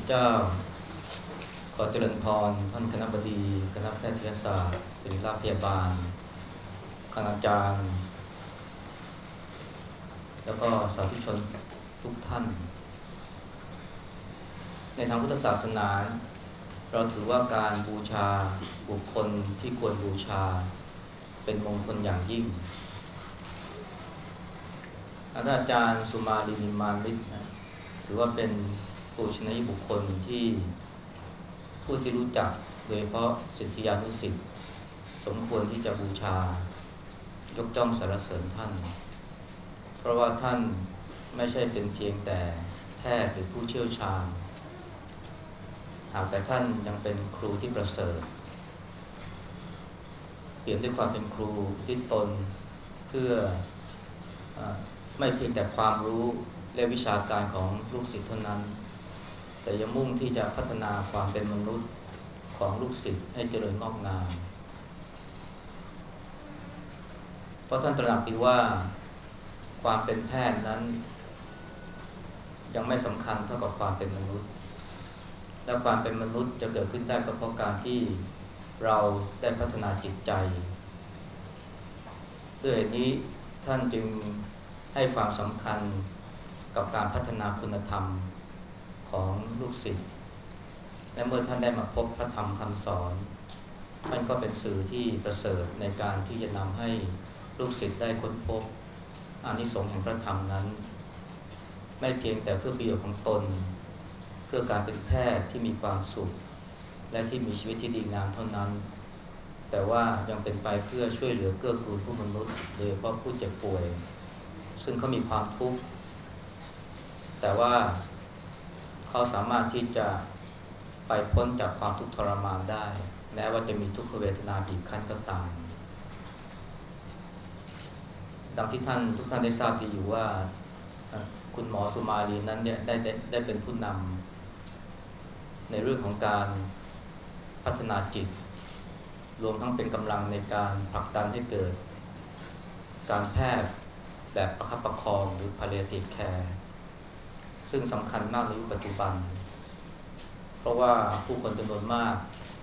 เจ้าขอเจริญพรท่านคณบดีคณะแพทยศาสตร์ศิริราชพยาบาลคณาจารย์แล้วก็สาธุชนทุกท่านในทางพุทธศาสนาเราถือว่าการบูชาบุคคลที่ควรบูชาเป็นมงคลอย่างยิ่งอาจารย์สุมาลีนิมานมิตรถือว่าเป็นปูชนียบุคคลที่ผู้ที่รู้จักโดยเฉพาะศิษยานุศิษย์สมควรที่จะบูชายกย่องสรรเสริญท่านเพราะว่าท่านไม่ใช่เป็นเพียงแต่แพทย์หรือผู้เชี่ยวชาญหากแต่ท่านยังเป็นครูที่ประเสริฐเปลี่ยนด้วยความเป็นครูที่ตนเพื่อไม่เพียงแต่ความรู้และวิชาการของลูกศิษย์เท่านั้นแต่ยังมุ่งที่จะพัฒนาความเป็นมนุษย์ของลูกศิษย์ให้เจริญงอกงามเพราะท่านตระหนักดีว่าความเป็นแพทย์นั้นยังไม่สำคัญเท่ากับความเป็นมนุษย์และความเป็นมนุษย์จะเกิดขึ้นได้ก็เพราะการที่เราได้พัฒนาจิตใจด้วยเหตุนี้ท่านจึงให้ความสำคัญกับการพัฒนาคุณธรรมของลูกศิษย์และเมื่อท่านได้มาพบพระธรรมคำสอนท่านก็เป็นสื่อที่ประเสริฐในการที่จะนำให้ลูกศิษย์ได้ค้นพบอานิสงส์แห่งพระธรรมนั้นไม่เพียงแต่เพื่อประโยชน์ของตนเพื่อการเป็นแพทย์ที่มีความสุขและที่มีชีวิตที่ดีงามเท่านั้นแต่ว่ายังเป็นไปเพื่อช่วยเหลือเกื้อกูลผู้มนุษย์โดยเฉพาะผู้เจ็บป่วยซึ่งเขามีความทุกข์แต่ว่าเขาสามารถที่จะไปพ้นจากความทุกข์ทรมานได้แม้ว่าจะมีทุกขเวทนาบีบคั้นก็ตามดังที่ทุกท่านได้ทราบดีอยู่ว่าคุณหมอสุมาลีนั้นเนี่ยได้เป็นผู้นำในเรื่องของการพัฒนาจิตรวมทั้งเป็นกำลังในการผลักดันให้เกิดการแพทย์แบบประคับประคองหรือ palliative care ซึ่งสำคัญมากในยุคปัจจุบันเพราะว่าผู้คนจำนวนมาก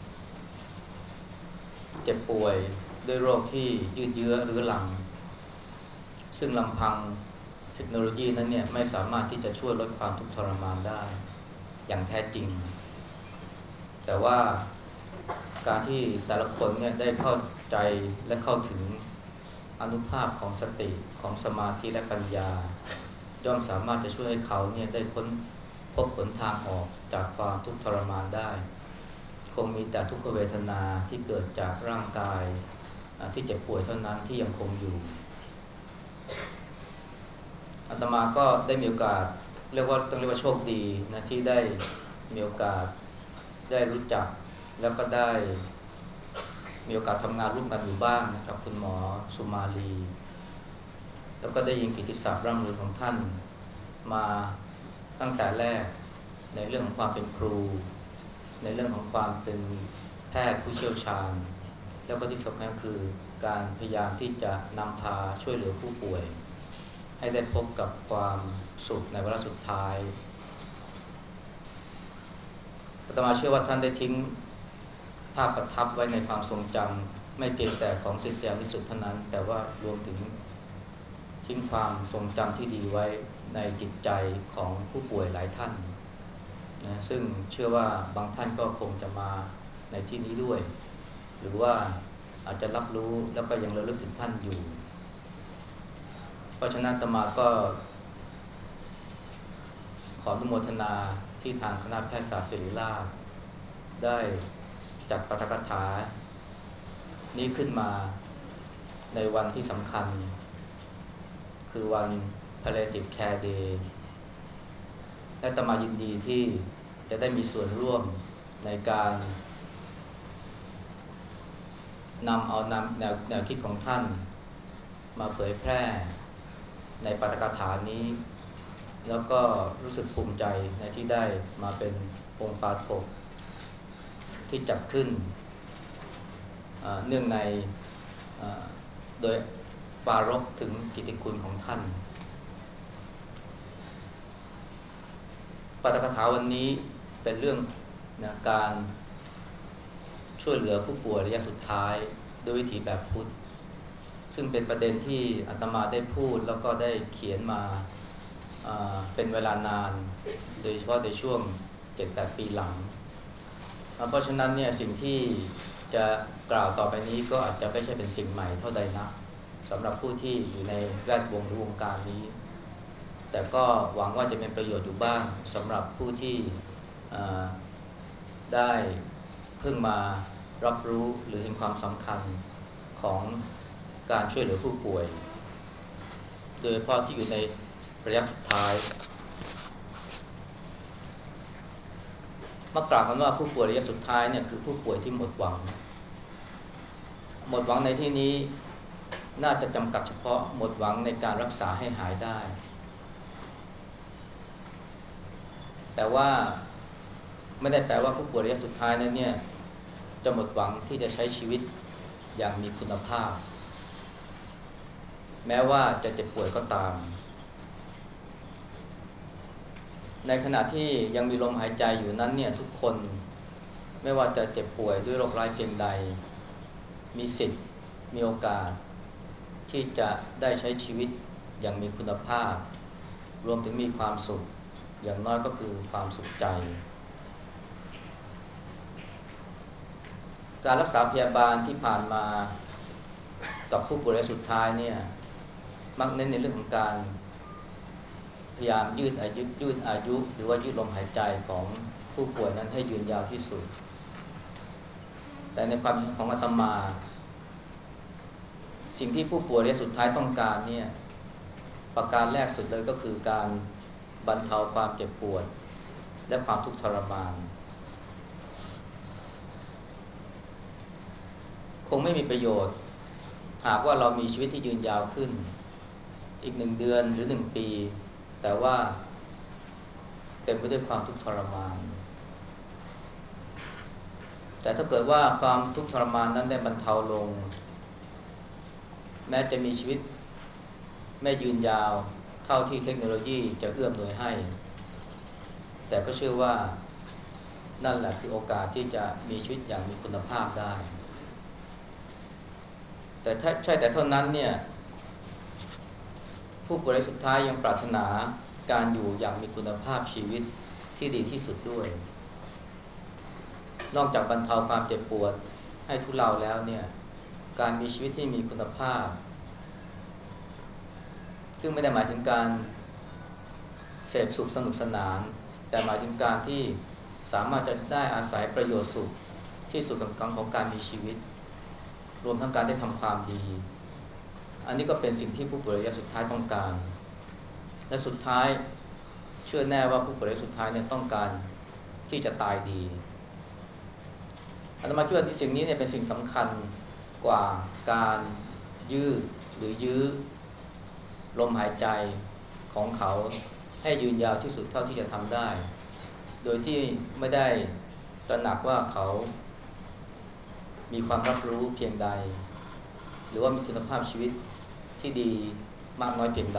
เจ็บป่วยด้วยโรคที่ยืดเยื้อเรื้อรังซึ่งลำพังเทคโนโลยีนั้นเนี่ยไม่สามารถที่จะช่วยลดความทุกข์ทรมานได้อย่างแท้จริงแต่ว่าการที่แต่ละคนเนี่ยได้เข้าใจและเข้าถึงอานุภาพของสติของสมาธิและปัญญาย่อมสามารถจะช่วยให้เขาเนี่ยได้พบหนทางออกจากความทุกข์ทรมานได้คงมีแต่ทุกขเวทนาที่เกิดจากร่างกายที่เจ็บป่วยเท่านั้นที่ยังคงอยู่อาตมาก็ได้มีโอกาสต้องเรียกว่าโชคดีนะที่ได้มีโอกาสได้รู้จักแล้วก็ได้มีโอกาสทำงานร่วมกันอยู่บ้างนะกับคุณหมอสุมาลีแล้วก็ได้ยินกิตติศัพท์ร่ำลือของท่านมาตั้งแต่แรกในเรื่องของความเป็นครูในเรื่องของความเป็นแพทย์ผู้เชี่ยวชาญแล้วก็ที่สำคัญคือการพยายามที่จะนำพาช่วยเหลือผู้ป่วยให้ได้พบกับความสุขในวาระสุดท้ายอาตมาเชื่อว่าท่านได้ทิ้งภาพประทับไว้ในความทรงจำไม่เพียงแต่ของศิษยานุศิษย์เท่านั้นแต่ว่ารวมถึงทิ้งความทรงจำที่ดีไว้ในจิตใจของผู้ป่วยหลายท่านนะซึ่งเชื่อว่าบางท่านก็คงจะมาในที่นี้ด้วยหรือว่าอาจจะรับรู้แล้วก็ยังระลึกถึงท่านอยู่เพราะฉะนั้นอาตมาก็ขออนุโมทนาที่ทางคณะแพทยศาสตร์ศิริราชได้จัดปาฐกถานี้ขึ้นมาในวันที่สำคัญคือวัน Palliative Care Day และอาตมายินดีที่จะได้มีส่วนร่วมในการนำเอาแนวคิดของท่านมาเผยแพร่ในปาฐกถานี้แล้วก็รู้สึกภูมิใจในที่ได้มาเป็นองค์ปาฐกที่จัดขึ้นเนื่องในโดยปรารภถึงกิตติคุณของท่านปาฐกถาวันนี้เป็นเรื่องนะการช่วยเหลือผู้ป่วยระยะสุดท้ายด้วยวิถีแบบพุทธซึ่งเป็นประเด็นที่อาตมาได้พูดแล้วก็ได้เขียนมาเป็นเวลานานโดยเฉพาะในช่วง 7-8 ปีหลังเพราะฉะนั้นเนี่ยสิ่งที่จะกล่าวต่อไปนี้ก็อาจจะไม่ใช่เป็นสิ่งใหม่เท่าใดนักสำหรับผู้ที่อยู่ในแวดวงหรือวงการนี้แต่ก็หวังว่าจะเป็นประโยชน์อยู่บ้างสำหรับผู้ที่ได้เพิ่งมารับรู้หรือเห็นความสำคัญของการช่วยเหลือผู้ป่วยโดยเฉพาะที่อยู่ในระยะสุดท้ายมากล่าวกันว่าผู้ป่วยระยะสุดท้ายเนี่ยคือผู้ป่วยที่หมดหวังในที่นี้น่าจะจำกัดเฉพาะหมดหวังในการรักษาให้หายได้แต่ว่าไม่ได้แปลว่าผู้ป่วยระยะสุดท้ายนั้นเนี่ยจะหมดหวังที่จะใช้ชีวิตอย่างมีคุณภาพแม้ว่าจะเจ็บป่วยก็ตามในขณะที่ยังมีลมหายใจอยู่นั้นเนี่ยทุกคนไม่ว่าจะเจ็บป่วยด้วยโรคร้ายเพียงใดมีสิทธิ์มีโอกาสที่จะได้ใช้ชีวิตอย่างมีคุณภาพรวมถึงมีความสุขอย่างน้อยก็คือความสุขใจการรักษาพยาบาลที่ผ่านมากับผู้ป่วยรายสุดท้ายเนี่ยมักเน้นในเรื่องของการพยายามยืดอายุหรือว่ายืดลมหายใจของผู้ป่วยนั้นให้ยืนยาวที่สุดแต่ในความของอาตมาสิ่งที่ผู้ป่วยระยะสุดท้ายต้องการเนี่ยประการแรกสุดเลยก็คือการบรรเทาความเจ็บปวดและความทุกข์ทรมานคงไม่มีประโยชน์หากว่าเรามีชีวิตที่ยืนยาวขึ้นอีก1 เดือนหรือ1 ปีแต่ว่าเต็มไปด้วยความทุกข์ทรมานแต่ถ้าเกิดว่าความทุกข์ทรมานนั้นได้บรรเทาลงแม้จะมีชีวิตไม่ยืนยาวเท่าที่เทคโนโลยีจะเอื้อมหน่วยให้แต่ก็เชื่อว่านั่นแหละคือโอกาสที่จะมีชีวิตอย่างมีคุณภาพได้แต่ถ้าใช่แต่เท่านั้นเนี่ยผู้ป่วยรายสุดท้ายยังปรารถนาการอยู่อย่างมีคุณภาพชีวิตที่ดีที่สุดด้วยนอกจากบรรเทาความเจ็บปวดให้ทุเลาแล้วเนี่ยการมีชีวิตที่มีคุณภาพซึ่งไม่ได้หมายถึงการเสพสุขสนุกสนานแต่หมายถึงการที่สามารถจะได้อาศัยประโยชน์สุขที่สุดของการมีชีวิตรวมทั้งการได้ทำความดีอันนี้ก็เป็นสิ่งที่ผู้ป่วยระยะสุดท้ายต้องการและสุดท้ายเชื่อแน่ว่าผู้ป่วยระยะสุดท้ายเนี่ยต้องการที่จะตายดีอาตมาคิดว่าสิ่งนี้เนี่ยเป็นสิ่งสำคัญกว่าการยืดหรือยื้อลมหายใจของเขาให้ยืนยาวที่สุดเท่าที่จะทำได้โดยที่ไม่ได้ตระหนักว่าเขามีความรับรู้เพียงใดหรือว่ามีคุณภาพชีวิตที่ดีมากน้อยเพียงใด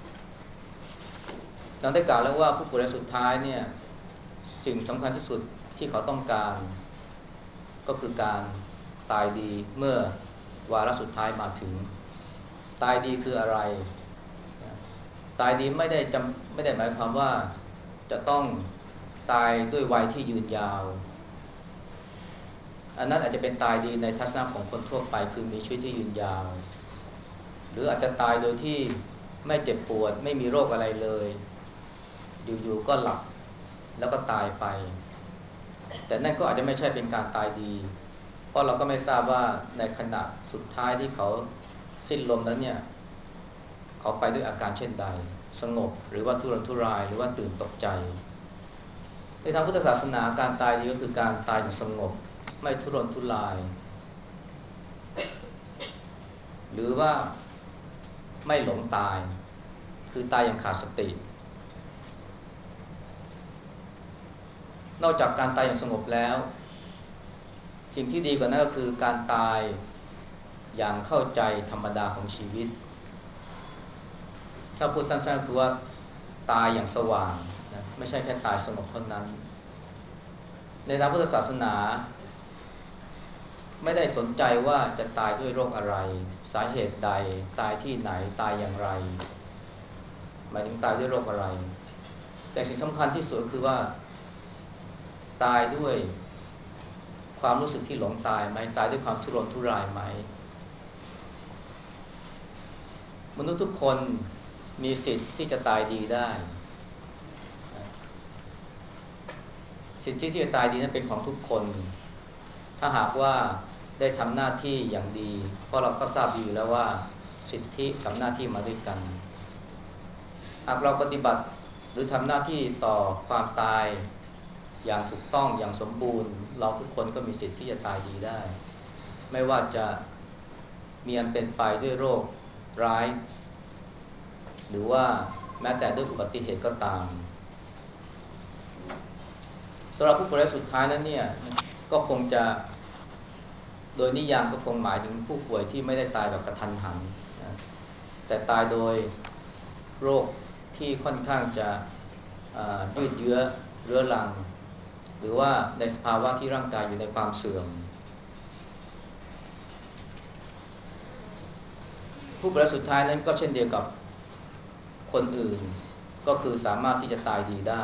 ดังได้กล่าวแล้วว่าผู้ป่วยรายสุดท้ายเนี่ยสิ่งสำคัญที่สุดที่เขาต้องการก็คือการตายดีเมื่อวาระสุดท้ายมาถึงตายดีคืออะไรตายดีไม่ได้หมายความว่าจะต้องตายด้วยวัยที่ยืนยาวอันนั้นอาจจะเป็นตายดีในทัศนะของคนทั่วไปคือมีชีวิตที่ยืนยาวหรืออาจจะตายโดยที่ไม่เจ็บปวดไม่มีโรคอะไรเลยอยู่ๆก็หลับแล้วก็ตายไปแต่นั่นก็อาจจะไม่ใช่เป็นการตายดีเพราะเราก็ไม่ทราบว่าในขณะสุดท้ายที่เขาสิ้นลมนั้นเนี่ยเขาไปด้วยอาการเช่นใดสงบหรือว่าทุรนทุรายหรือว่าตื่นตกใจในทางพุทธศาสนาการตายดีก็คือการตายอย่างสงบไม่ทุรนทุรายหรือว่าไม่หลงตายคือตายอย่างขาดสตินอกจากการตายอย่างสงบแล้วสิ่งที่ดีกว่านั้นก็คือการตายอย่างเข้าใจธรรมดาของชีวิตถ้าพูดสั้นๆคือว่าตายอย่างสว่างนะไม่ใช่แค่ตายสงบเท่านั้นในทางพุทธศาสนาไม่ได้สนใจว่าจะตายด้วยโรคอะไรสาเหตุใดตายที่ไหนตายอย่างไรหมายถึงตายด้วยโรคอะไรแต่สิ่งสำคัญที่สุดคือว่าตายด้วยความรู้สึกที่หลงตายไหมตายด้วยความทุรนทุรายไหมมนุษย์ทุกคนมีสิทธิ์ที่จะตายดีได้สิทธิที่จะตายดีนั้นเป็นของทุกคนถ้าหากว่าได้ทำหน้าที่อย่างดีเพราะเราก็ทราบดีอยู่แล้วว่าสิทธิกับหน้าที่มาด้วยกันหากเราปฏิบัติหรือทำหน้าที่ต่อความตายอย่างถูกต้องอย่างสมบูรณ์เราทุกคนก็มีสิทธิ์ที่จะตายดีได้ไม่ว่าจะมีอันเป็นไปด้วยโรคร้ายหรือว่าแม้แต่ด้วยอุบัติเหตุก็ตามสำหรับผู้ป่วยสุดท้ายนั้นเนี่ยก็คงจะโดยนิยามก็คงหมายถึงผู้ป่วยที่ไม่ได้ตายแบบกระทันหันนะแต่ตายโดยโรคที่ค่อนข้างจะยืดเยื้อเรื้อรังหรือว่าในสภาวะที่ร่างกายอยู่ในความเสื่อมผู้ป่วยสุดท้ายนั้นก็เช่นเดียวกับคนอื่นก็คือสามารถที่จะตายดีได้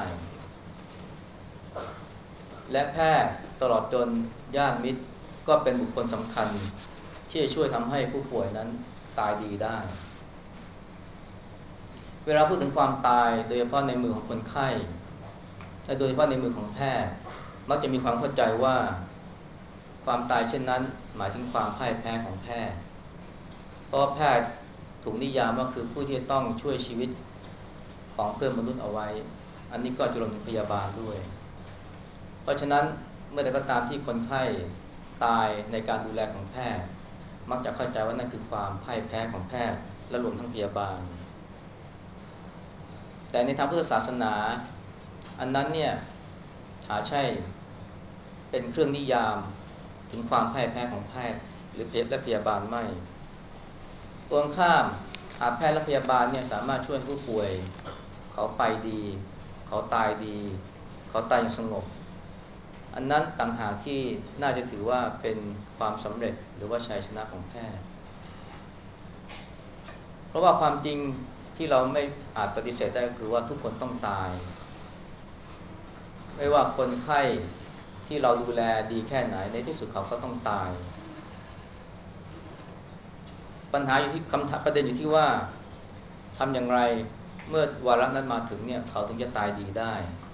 และแพทย์ตลอดจนญาติมิตรก็เป็นบุคคลสำคัญที่จะช่วยทำให้ผู้ป่วยนั้นตายดีได้เวลาพูดถึงความตายโดยเฉพาะในมือของคนไข้และโดยเฉพาะในมือของแพทย์มักจะมีความเข้าใจว่าความตายเช่นนั้นหมายถึงความพ่ายแพ้ของแพทย์เพราะแพทย์ถูกนิยามว่าคือผู้ที่ต้องช่วยชีวิตของเพื่อนมนุษย์เอาไว้อันนี้ก็จะรวมถึงพยาบาลด้วยเพราะฉะนั้นเมื่อใดก็ตามที่คนไข้ตายในการดูแลของแพทย์มักจะเข้าใจว่านั่นคือความพ่ายแพ้ของแพทย์และรวมทั้งพยาบาลแต่ในทางพุทธศาสนาอันนั้นเนี่ยหาใช่เป็นเครื่องนิยามถึงความพ่ายแพ้ของแพทย์หรือและพยาบาลไม่ตรงข้ามหากแพทย์และพยาบาลเนี่ยสามารถช่วยผู้ป่วยเขาไปดีเขาตายดีเขาตายอย่างสงบอันนั้นต่างหากที่น่าจะถือว่าเป็นความสำเร็จหรือว่าชัยชนะของแพทย์เพราะว่าความจริงที่เราไม่อาจปฏิเสธได้ก็คือว่าทุกคนต้องตายไม่ว่าคนไข้ที่เราดูแลดีแค่ไหนในที่สุดเขาก็ต้องตายปัญหาอยู่ที่คำถามประเด็นอยู่ที่ว่าทำอย่างไรเมื่อวาระนั้นมาถึงเนี่ยเขาถึงจะตายดีได้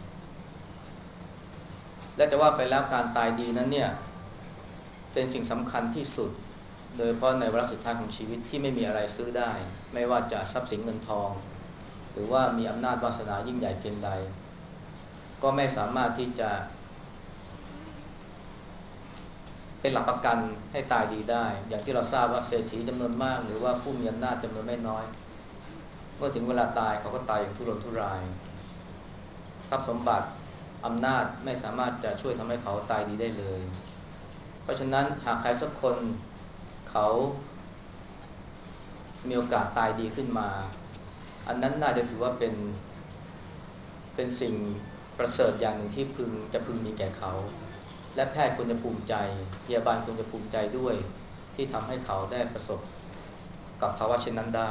และจะว่าไปแล้วการตายดีนั้นเนี่ยเป็นสิ่งสำคัญที่สุดโดยเฉพาะในวาระสุดท้ายของชีวิตที่ไม่มีอะไรซื้อได้ไม่ว่าจะทรัพย์สินเงินทองหรือว่ามีอำนาจวาสนายิ่งใหญ่เพียงใดก็ไม่สามารถที่จะเป็นหลักประกันให้ตายดีได้อย่างที่เราทราบว่าเศรษฐีจำนวนมากหรือว่าผู้มีอำนาจจำนวนไม่น้อยเมื่อถึงเวลาตายเขาก็ตายอย่างทุรนทุรายทรัพย์สมบัติอำนาจไม่สามารถจะช่วยทำให้เขาตายดีได้เลยเพราะฉะนั้นหากใครสักคนเขามีโอกาสตายดีขึ้นมาอันนั้นน่าจะถือว่าเป็นสิ่งประเสริฐอย่างหนึ่งที่พึงมีแก่เขาและแพทย์ควรจะภูมิใจพยาบาลควรจะภูมิใจด้วยที่ทำให้เขาได้ประสบกับภาวะเช่นนั้นได้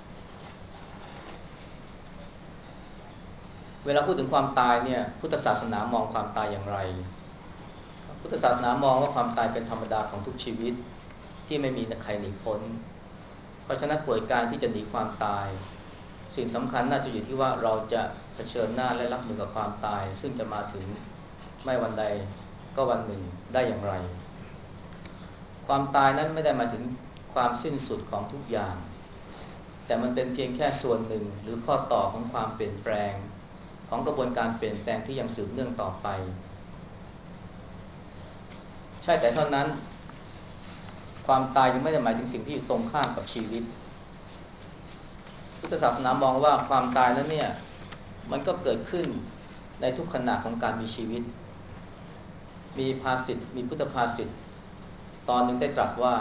เวลาพูดถึงความตายเนี่ยพุทธศาสนามองความตายอย่างไรพุทธศาสนามองว่าความตายเป็นธรรมดาของทุกชีวิตที่ไม่มีใครหนีพ้นเพราะฉะนั้นป่วยการที่จะหนีความตายสิ่งสำคัญน่าจะอยู่ที่ว่าเราจะเผชิญหน้าและรับมือกับความตายซึ่งจะมาถึงไม่วันใดก็วันหนึ่งได้อย่างไรความตายนั้นไม่ได้หมายถึงความสิ้นสุดของทุกอย่างแต่มันเป็นเพียงแค่ส่วนหนึ่งหรือข้อต่อของความเปลี่ยนแปลงของกระบวนการเปลี่ยนแปลงที่ยังสืบเนื่องต่อไปใช่แต่เท่านั้นความตายยังไม่ได้หมายถึงสิ่งที่อยู่ตรงข้ามกับชีวิตพุทธศาสนามองว่าความตายนั้นเนี่ยมันก็เกิดขึ้นในทุกขณะของการมีชีวิตมีภาษิตมีพุทธภาษิตตอนหนึ่งได้ตรัสว่า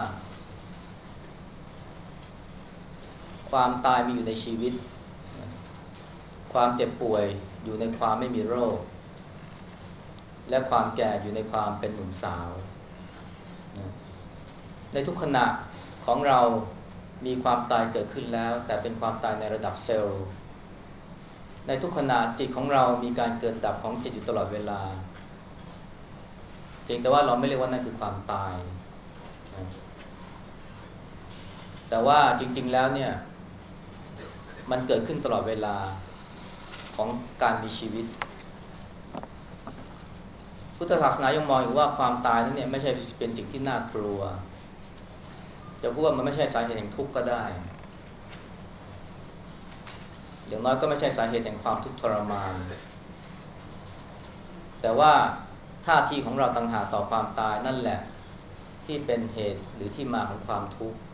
ความตายมีอยู่ในชีวิตความเจ็บป่วยอยู่ในความไม่มีโรคและความแก่อยู่ในความเป็นหนุ่มสาวนะในทุกขณะของเรามีความตายเกิดขึ้นแล้วแต่เป็นความตายในระดับเซลล์ในทุกขณะจิตของเรามีการเกิดดับของจิตอยู่ตลอดเวลาเพียงแต่ว่าเราไม่เรียกว่านั่นคือความตายนะแต่ว่าจริงๆแล้วเนี่ยมันเกิดขึ้นตลอดเวลาของการมีชีวิตพุทธศาสนายังมองอยู่ว่าความตายนั้นเนี่ยไม่ใช่เป็นสิ่งที่น่ากลัวจะพูดว่ามันไม่ใช่สาเหตุแห่งทุกข์ก็ได้อย่างน้อยก็ไม่ใช่สาเหตุแห่งความทุกข์ทรมานแต่ว่าท่าทีของเราต่างหากต่อความตายนั่นแหละที่เป็นเหตุหรือที่มาของความทุกข์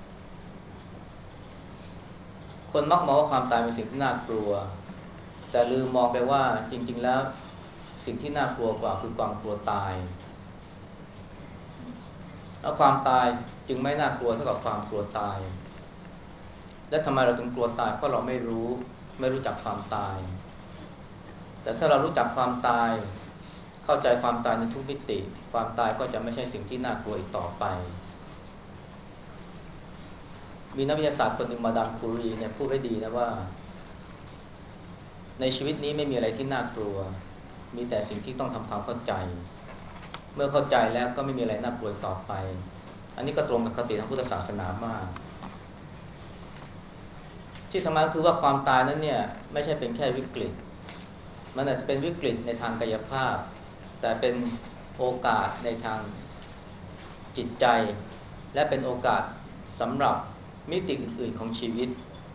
คนมักมองว่าความตายเป็นสิ่งที่น่ากลัวแต่ลืมมองไปว่าจริงๆแล้วสิ่งที่น่ากลัวกว่าคือความกลัวตายแล้วความตายจึงไม่น่ากลัวเท่ากับความกลัวตายและทำไมเราถึงกลัวตายเพราะเราไม่รู้จักความตายแต่ถ้าเรารู้จักความตายเข้าใจความตายในทุกมิติความตายก็จะไม่ใช่สิ่งที่น่ากลัวอีกต่อไปมีนักวิทยาศาสตร์คนหนึ่งมาดามคูรีเนี่ยพูดไว้ดีนะว่าในชีวิตนี้ไม่มีอะไรที่น่ากลัวมีแต่สิ่งที่ต้องทำความเข้าใจเมื่อเข้าใจแล้วก็ไม่มีอะไรน่ากลัวต่อไปอันนี้ก็ตรงกับคติทางพุทธศาสนามากที่สำคัญคือว่าความตายนั้นเนี่ยไม่ใช่เป็นแค่วิกฤตมันอาจจะเป็นวิกฤตในทางกายภาพแต่เป็นโอกาสในทางจิตใจและเป็นโอกาสสำหรับมิติอื่นๆของชีวิต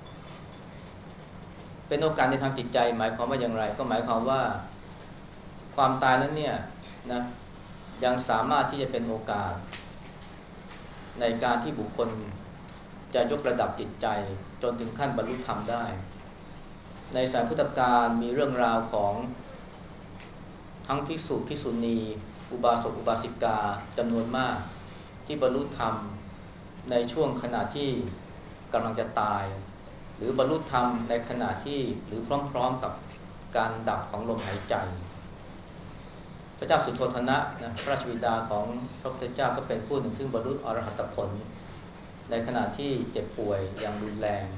เป็นโอกาสในทางจิตใจหมายความว่าอย่างไรก็หมายความว่าความตายนั้นเนี่ยนะยังสามารถที่จะเป็นโอกาสในการที่บุคคลจะยกระดับจิตใจจนถึงขั้นบรรลุธรรมได้ในสายพุทธกาลมีเรื่องราวของทั้งภิกษุภิกษุณีอุบาสกอุบาสิกาจำนวนมากที่บรรลุธรรมในช่วงขณะที่กำลังจะตายหรือบรรลุธรรมในขณะที่หรือพร้อมๆกับการดับของลมหายใจพระเจ้าสุโธทนะพระราชบิดาของพระพุทธเจ้าก็เป็นผู้หนึ่งซึ่งบรรลุอรหัตผลในขณะที่เจ็บป่วยอย่างรุนแรง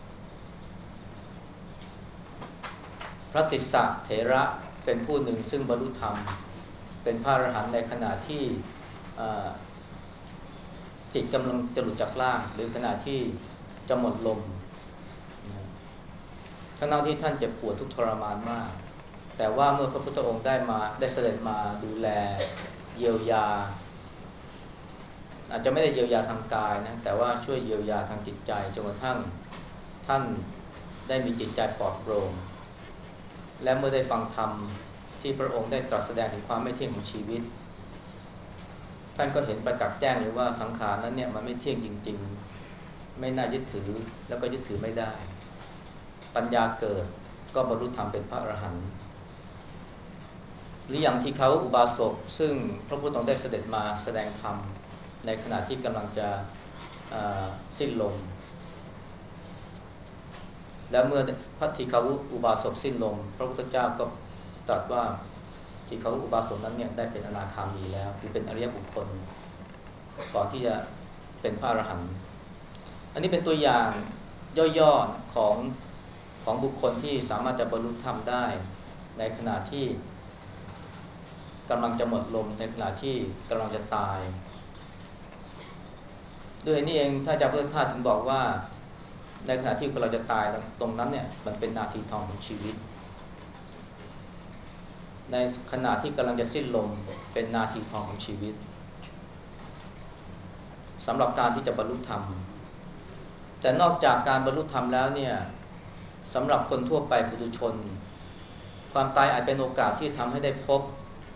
พระติสสะเถระเป็นผู้หนึ่งซึ่งบรรลุธรรมเป็นพระอรหันต์ในขณะที่จิตกำลังจะหลุดจากร่างหรือขณะที่จะหมดลมทั้งที่ท่านเจ็บปวดทุกทรมานมากแต่ว่าเมื่อพระพุทธองค์ได้เสด็จมาดูแลเยียวยาอาจจะไม่ได้เยียวยาทางกายนะแต่ว่าช่วยเยียวยาทางจิตใจจนกระทั่งท่านได้มีจิตใจปลอดโปร่งและเมื่อได้ฟังธรรมที่พระองค์ได้ตรัสแสดงถึงความไม่เที่ยงของชีวิตท่านก็เห็นประจักษ์แจ้งเลยว่าสังขารนั้นเนี่ยมันไม่เที่ยงจริงๆไม่น่ายึดถือแล้วก็ยึดถือไม่ได้ปัญญาเกิดก็บรรลุธรรมเป็นพระอรหันต์หรืออย่างที่เขาอุบาสกซึ่งพระพุทธองค์ได้เสด็จมาแสดงธรรมในขณะที่กำลังจะสิ้นลมแล้วเมื่อพระทีฆวุอุบาสกสิ้นลมพระพุทธเจ้าก็ตรัสว่าทีฆวุอุบาสกนั้นเนี่ยได้เป็นอนาคามีแล้วคือเป็นอริยบุคคลก่อนที่จะเป็นพระอรหันต์อันนี้เป็นตัวอย่างย่อๆของบุคคลที่สามารถจะบรรลุธรรมได้ในขณะที่กำลังจะหมดลมในขณะที่กำลังจะตายด้วยนี่เองถ้าจะเพิ่มท่าถึงบอกว่าในขณะที่เราจะตายตรงนั้นเนี่ยมันเป็นนาทีทองของชีวิตในขณะที่กำลังจะสิ้นลมเป็นนาทีทองของชีวิตสำหรับการที่จะบรรลุธรรมแต่นอกจากการบรรลุธรรมแล้วเนี่ยสำหรับคนทั่วไปปุถุชนความตายอาจเป็นโอกาสที่ทำให้ได้พบ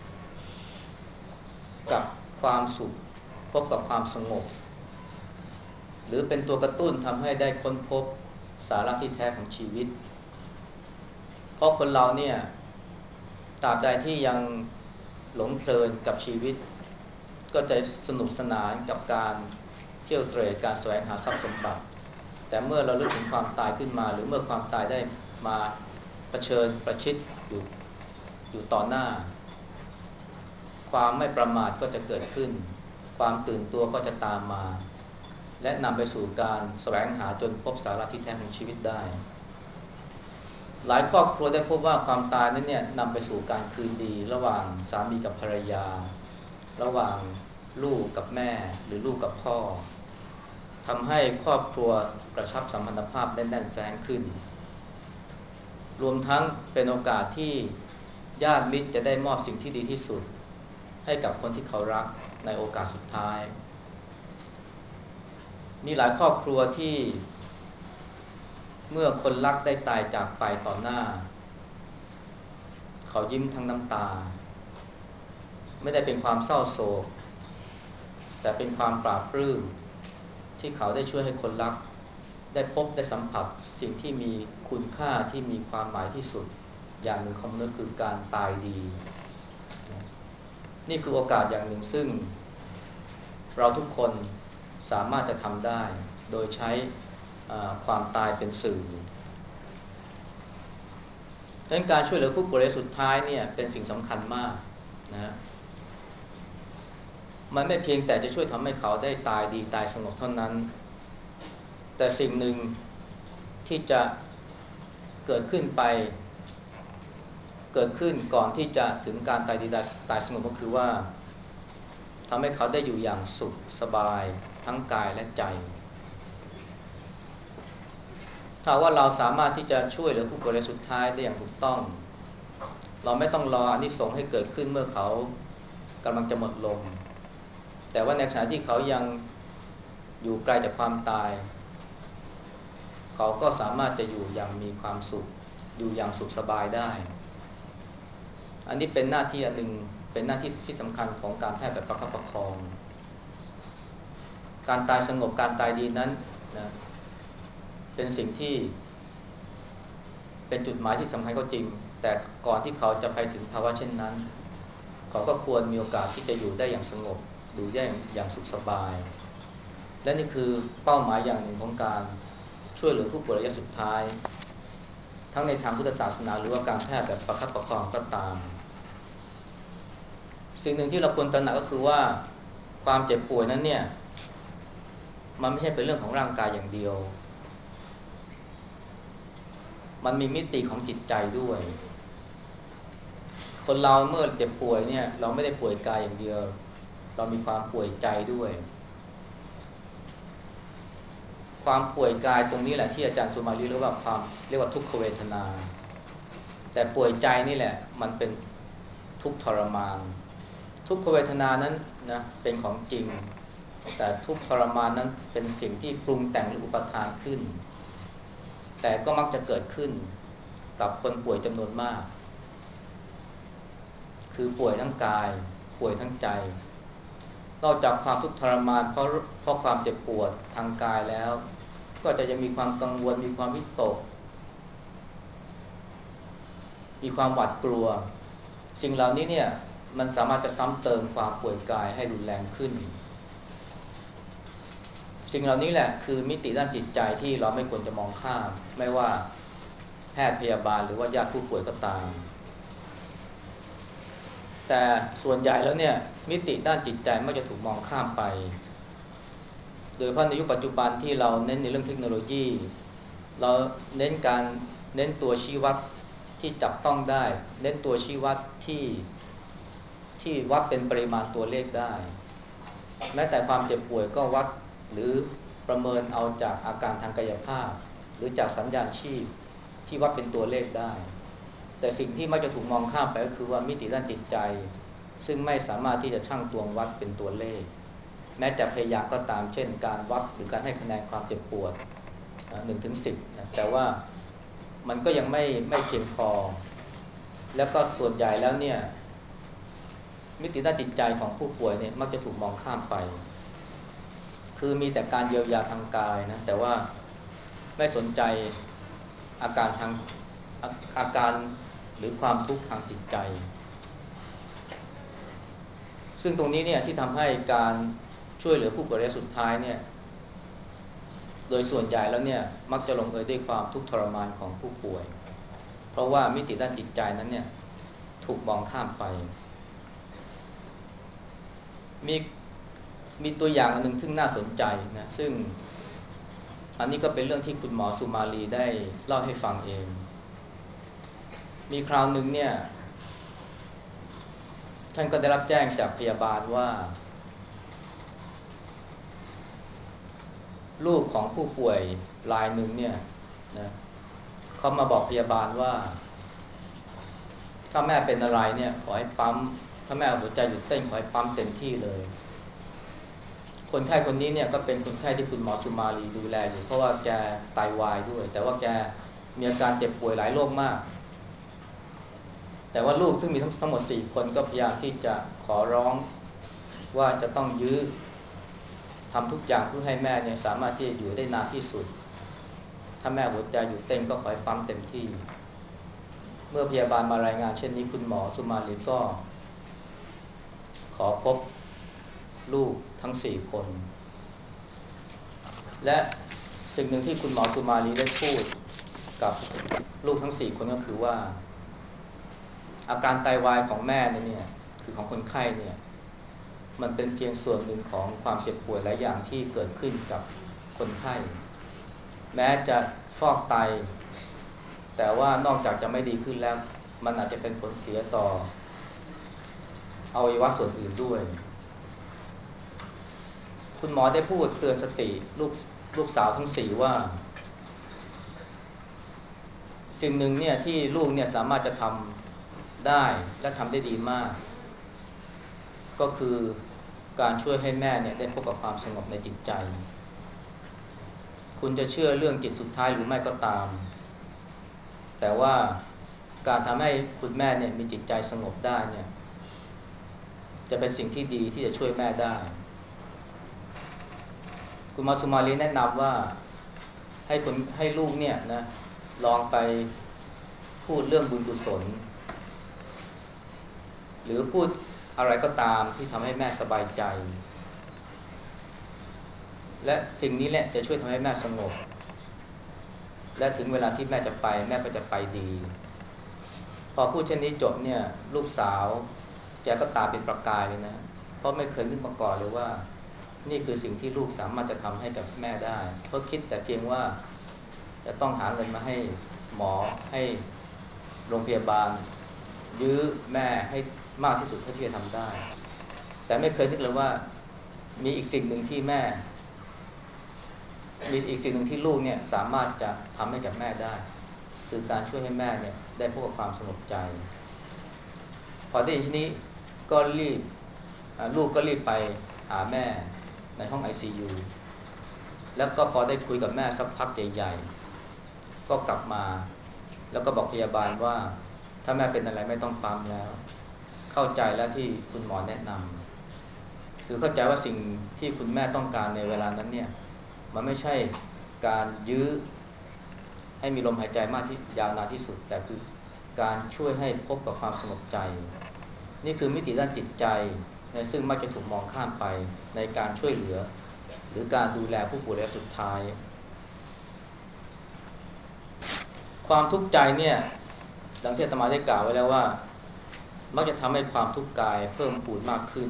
กับความสุขพบกับความสงบหรือเป็นตัวกระตุ้นทำให้ได้ค้นพบสาระที่แท้ของชีวิตเพราะคนเราเนี่ยตราบใดที่ยังหลงเพลินกับชีวิตก็จะสนุกสนานกับการเที่ยวเตร่การแสวงหาทรัพย์สมบัติแต่เมื่อเราลึกถึงความตายขึ้นมาหรือเมื่อความตายได้มาเผชิญประชิดอยู่ต่อหน้าความไม่ประมาทก็จะเกิดขึ้นความตื่นตัวก็จะตามมาและนำไปสู่การแสวงหาจนพบสาระที่แท้ของชีวิตได้หลายครอบครัวได้พบว่าความตายนั้นเนี่ยนำไปสู่การคืนดีระหว่างสามีกับภรรยาระหว่างลูกกับแม่หรือลูกกับพ่อทำให้ครอบครัวกระชับสัมพันธภาพแน่นแฟ้นขึ้นรวมทั้งเป็นโอกาสที่ญาติมิตรจะได้มอบสิ่งที่ดีที่สุดให้กับคนที่เขารักในโอกาสสุดท้ายมีหลายครอบครัวที่เมื่อคนรักได้ตายจากไปต่อหน้าเขายิ้มทั้งน้ำตาไม่ได้เป็นความเศร้าโศกแต่เป็นความปลาบปลื้มที่เขาได้ช่วยให้คนรักได้พบได้สัมผัสสิ่งที่มีคุณค่าที่มีความหมายที่สุดอย่างหนึ่งของมนุษย์คือการตายดีนี่คือโอกาสอย่างหนึ่งซึ่งเราทุกคนสามารถจะทำได้โดยใช้ความตายเป็นสื่อดังนั้นการช่วยเหลือผู้ป่วยระยะสุดท้ายเนี่ยเป็นสิ่งสำคัญมากนะมันไม่เพียงแต่จะช่วยทำให้เขาได้ตายดีตายสงบเท่านั้นแต่สิ่งหนึ่งที่จะเกิดขึ้นก่อนที่จะถึงการตายดีตายสงบก็คือว่าทำให้เขาได้อยู่อย่างสุขสบายทั้งกายและใจถ้าว่าเราสามารถที่จะช่วยเหลือผู้ป่วยรายสุดท้ายได้อย่างถูกต้องเราไม่ต้องรออานิสงส์ให้เกิดขึ้นเมื่อเขากำลังจะหมดลมแต่ว่าในขณะที่เขายังอยู่ไกลจากความตายเขาก็สามารถจะอยู่อย่างมีความสุขอยู่อย่างสุขสบายได้อันนี้เป็นหน้าที่อันหนึ่งเป็นหน้าที่ที่สำคัญของการแพทย์แบบประคับประคองการตายสงบการตายดีนั้นนะเป็นสิ่งที่เป็นจุดหมายที่สำคัญก็จริงแต่ก่อนที่เขาจะไปถึงภาวะเช่นนั้นเขาก็ควรมีโอกาสที่จะอยู่ได้อย่างสงบอยู่ได้อย่างสุขสบายและนี่คือเป้าหมายอย่างหนึ่งของการช่วยเหลือผู้ป่วยระยะสุดท้ายทั้งในทางพุทธศาสนาหรือว่าการแพทย์แบบประคับประคองก็ตามสิ่งหนึ่งที่เราควรตระหนักก็คือว่าความเจ็บป่วยนั้นเนี่ยมันไม่ใช่เป็นเรื่องของร่างกายอย่างเดียวมันมีมิติของจิตใจด้วยคนเราเมื่อเจ็บป่วยเนี่ยเราไม่ได้ป่วยกายอย่างเดียวเรามีความป่วยใจด้วยความป่วยกายตรงนี้แหละที่อาจารย์สุมาลีเรียกว่าทุกขเวทนาแต่ป่วยใจนี่แหละมันเป็นทุกข์ทรมานทุกขเวทนานั้นนะเป็นของจริงแต่ทุกข์ทรมานนั้นเป็นสิ่งที่ปรุงแต่งหรืออุปทานขึ้นแต่ก็มักจะเกิดขึ้นกับคนป่วยจำนวนมากคือป่วยทั้งกายป่วยทั้งใจนอกจากความทุกข์ทรมานเพราะความเจ็บปวดทางกายแล้วก็จะยังมีความกังวลมีความวิตกมีความหวาดกลัวสิ่งเหล่านี้เนี่ยมันสามารถจะซ้ำเติมความป่วยกายให้รุนแรงขึ้นสิ่งเหล่านี้แหละคือมิติด้านจิตใจที่เราไม่ควรจะมองข้ามไม่ว่าแพทย์พยาบาลหรือว่าญาติผู้ป่วยก็ตามแต่ส่วนใหญ่แล้วเนี่ยมิติด้านจิตใจมักจะถูกมองข้ามไปโดยเฉพาะในยุคปัจจุบันที่เราเน้นในเรื่องเทคโนโลยีเราเน้นตัวชี้วัดที่จับต้องได้เน้นตัวชี้วัดที่วัดเป็นปริมาณตัวเลขได้แม้แต่ความเจ็บป่วยก็วัดหรือประเมินเอาจากอาการทางกายภาพหรือจากสัญญาณชีพที่วัดเป็นตัวเลขได้แต่สิ่งที่มักจะถูกมองข้ามไปก็คือว่ามิติด้านจิตใจซึ่งไม่สามารถที่จะชั่งตวงวัดเป็นตัวเลขแม้จะพยายามก็ตามเช่นการวัดหรือการให้คะแนนความเจ็บปวด1-10นะแต่ว่ามันก็ยังไม่เพียงพอแล้วก็ส่วนใหญ่แล้วเนี่ยมิติด้านจิตใจของผู้ป่วยเนี่ยมักจะถูกมองข้ามไปคือมีแต่การเยียวยาทางกายนะแต่ว่าไม่สนใจอาการทางอาการหรือความทุกข์ทางจิตใจซึ่งตรงนี้เนี่ยที่ทำให้การช่วยเหลือผู้ป่วยระยะสุดท้ายเนี่ยโดยส่วนใหญ่แล้วเนี่ยมักจะลงเอยด้วยความทุกข์ทรมานของผู้ป่วยเพราะว่ามิติด้านจิตใจนั้นเนี่ยถูกมองข้ามไปมีมีตัวอย่างอันหนึ่งซึ่งน่าสนใจนะซึ่งอันนี้ก็เป็นเรื่องที่คุณหมอสุมาลีได้เล่าให้ฟังเองมีคราวหนึ่งเนี่ยท่านก็ได้รับแจ้งจากพยาบาลว่าลูกของผู้ป่วยรายหนึ่งเนี่ยนะเขามาบอกพยาบาลว่าถ้าแม่เป็นอะไรเนี่ยขอให้ปั๊มถ้าแม่หัวใจหยุดเต้นขอให้ปั๊มเต็มที่เลยคนไข้คนนี้เนี่ยก็เป็นคนไข้ที่คุณหมอสุมาลีดูแลอยู่เพราะว่าแกไตวายด้วยแต่ว่าแกมีอาการเจ็บป่วยหลายโรคมากแต่ว่าลูกซึ่งมีทั้งหมด4คนก็พยายามที่จะขอร้องว่าจะต้องยื้อทำทุกอย่างเพื่อให้แม่เนี่ยสามารถที่จะอยู่ได้นานที่สุดถ้าแม่หัวใจหยุดเต้นก็ขอให้ปั๊มเต็มที่เมื่อพยาบาลมารายงานเช่นนี้คุณหมอสุมาลีก็ขอพบลูกทั้ง4คนและสิ่งหนึ่งที่คุณหมอสุมาลีได้พูดกับลูกทั้ง4คนก็คือว่าอาการไตวายของแม่เนี่ยคือของคนไข้เนี่ยมันเป็นเพียงส่วนหนึ่งของความเจ็บป่วยหลายอย่างที่เกิดขึ้นกับคนไข้แม้จะฟอกไตแต่ว่านอกจากจะไม่ดีขึ้นแล้วมันอาจจะเป็นผลเสียต่ออวัยวะส่วนอื่นด้วยคุณหมอได้พูดเตือนสติลูกสาวทั้ง4ว่าสิ่งหนึ่งเนี่ยที่ลูกเนี่ยสามารถจะทำได้และทำได้ดีมากก็คือการช่วยให้แม่เนี่ยได้พบกับความสงบในจิตใจคุณจะเชื่อเรื่องจิตสุดท้ายหรือไม่ก็ตามแต่ว่าการทำให้คุณแม่เนี่ยมีจิตใจสงบได้เนี่ยจะเป็นสิ่งที่ดีที่จะช่วยแม่ได้คุณมาสุมาลีแนะนำว่าให้ลูกเนี่ยนะลองไปพูดเรื่องบุญกุศลหรือพูดอะไรก็ตามที่ทำให้แม่สบายใจและสิ่งนี้แหละจะช่วยทำให้แม่สงบและถึงเวลาที่แม่จะไปแม่ก็จะไปดีพอพูดเช่นนี้จบเนี่ยลูกสาวแกก็ตาเป็นประกายเลยนะเพราะไม่เคยนึกมาก่อนเลยว่านี่คือสิ่งที่ลูกสามารถจะทำให้กับแม่ได้เพราะคิดแต่เพียงว่าจะต้องหาเงินมาให้หมอให้โรงพยาบาลยื้อแม่ให้มากที่สุดเท่าที่จะทำได้แต่ไม่เคยนึกเลยว่ามีอีกสิ่งหนึ่งที่แม่มีอีกสิ่งหนึ่งที่ลูกเนี่ยสามารถจะทำให้กับแม่ได้คือการช่วยให้แม่เนี่ยได้พบกับความสงบใจพอได้ยินเช่นนี้ก็รีบลูกก็รีบไปหาแม่ในห้อง ICU แล้วก็พอได้คุยกับแม่สักพักใหญ่ๆก็กลับมาแล้วก็บอกพยาบาลว่าถ้าแม่เป็นอะไรไม่ต้องปั๊มแล้วเข้าใจแล้วที่คุณหมอแนะนำคือเข้าใจว่าสิ่งที่คุณแม่ต้องการในเวลานั้นเนี่ยมันไม่ใช่การยื้อให้มีลมหายใจมากที่ยาวนานที่สุดแต่คือการช่วยให้พบกับความสงบใจนี่คือมิติด้านจิตใจซึ่งมักจะถูกมองข้ามไปในการช่วยเหลือหรือการดูแลผู้ป่วยระยะสุดท้ายความทุกข์ใจเนี่ยดังที่อาตมาได้กล่าวไว้แล้วว่ามักจะทำให้ความทุกข์กายเพิ่มพูนมากขึ้น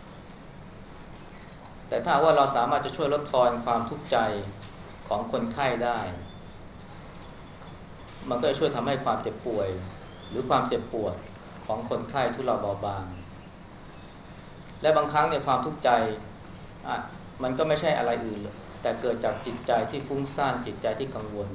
แต่ถ้าว่าเราสามารถจะช่วยลดทอนความทุกข์ใจของคนไข้ได้มันก็จะช่วยทำให้ความเจ็บป่วยหรือความเจ็บปวดของคนไข้ทุเลาเบาบางและบางครั้งเนี่ยความทุกข์ใจมันก็ไม่ใช่อะไรอื่นแต่เกิดจากจิตใจที่ฟุ้งซ่านจิตใจที่กังวล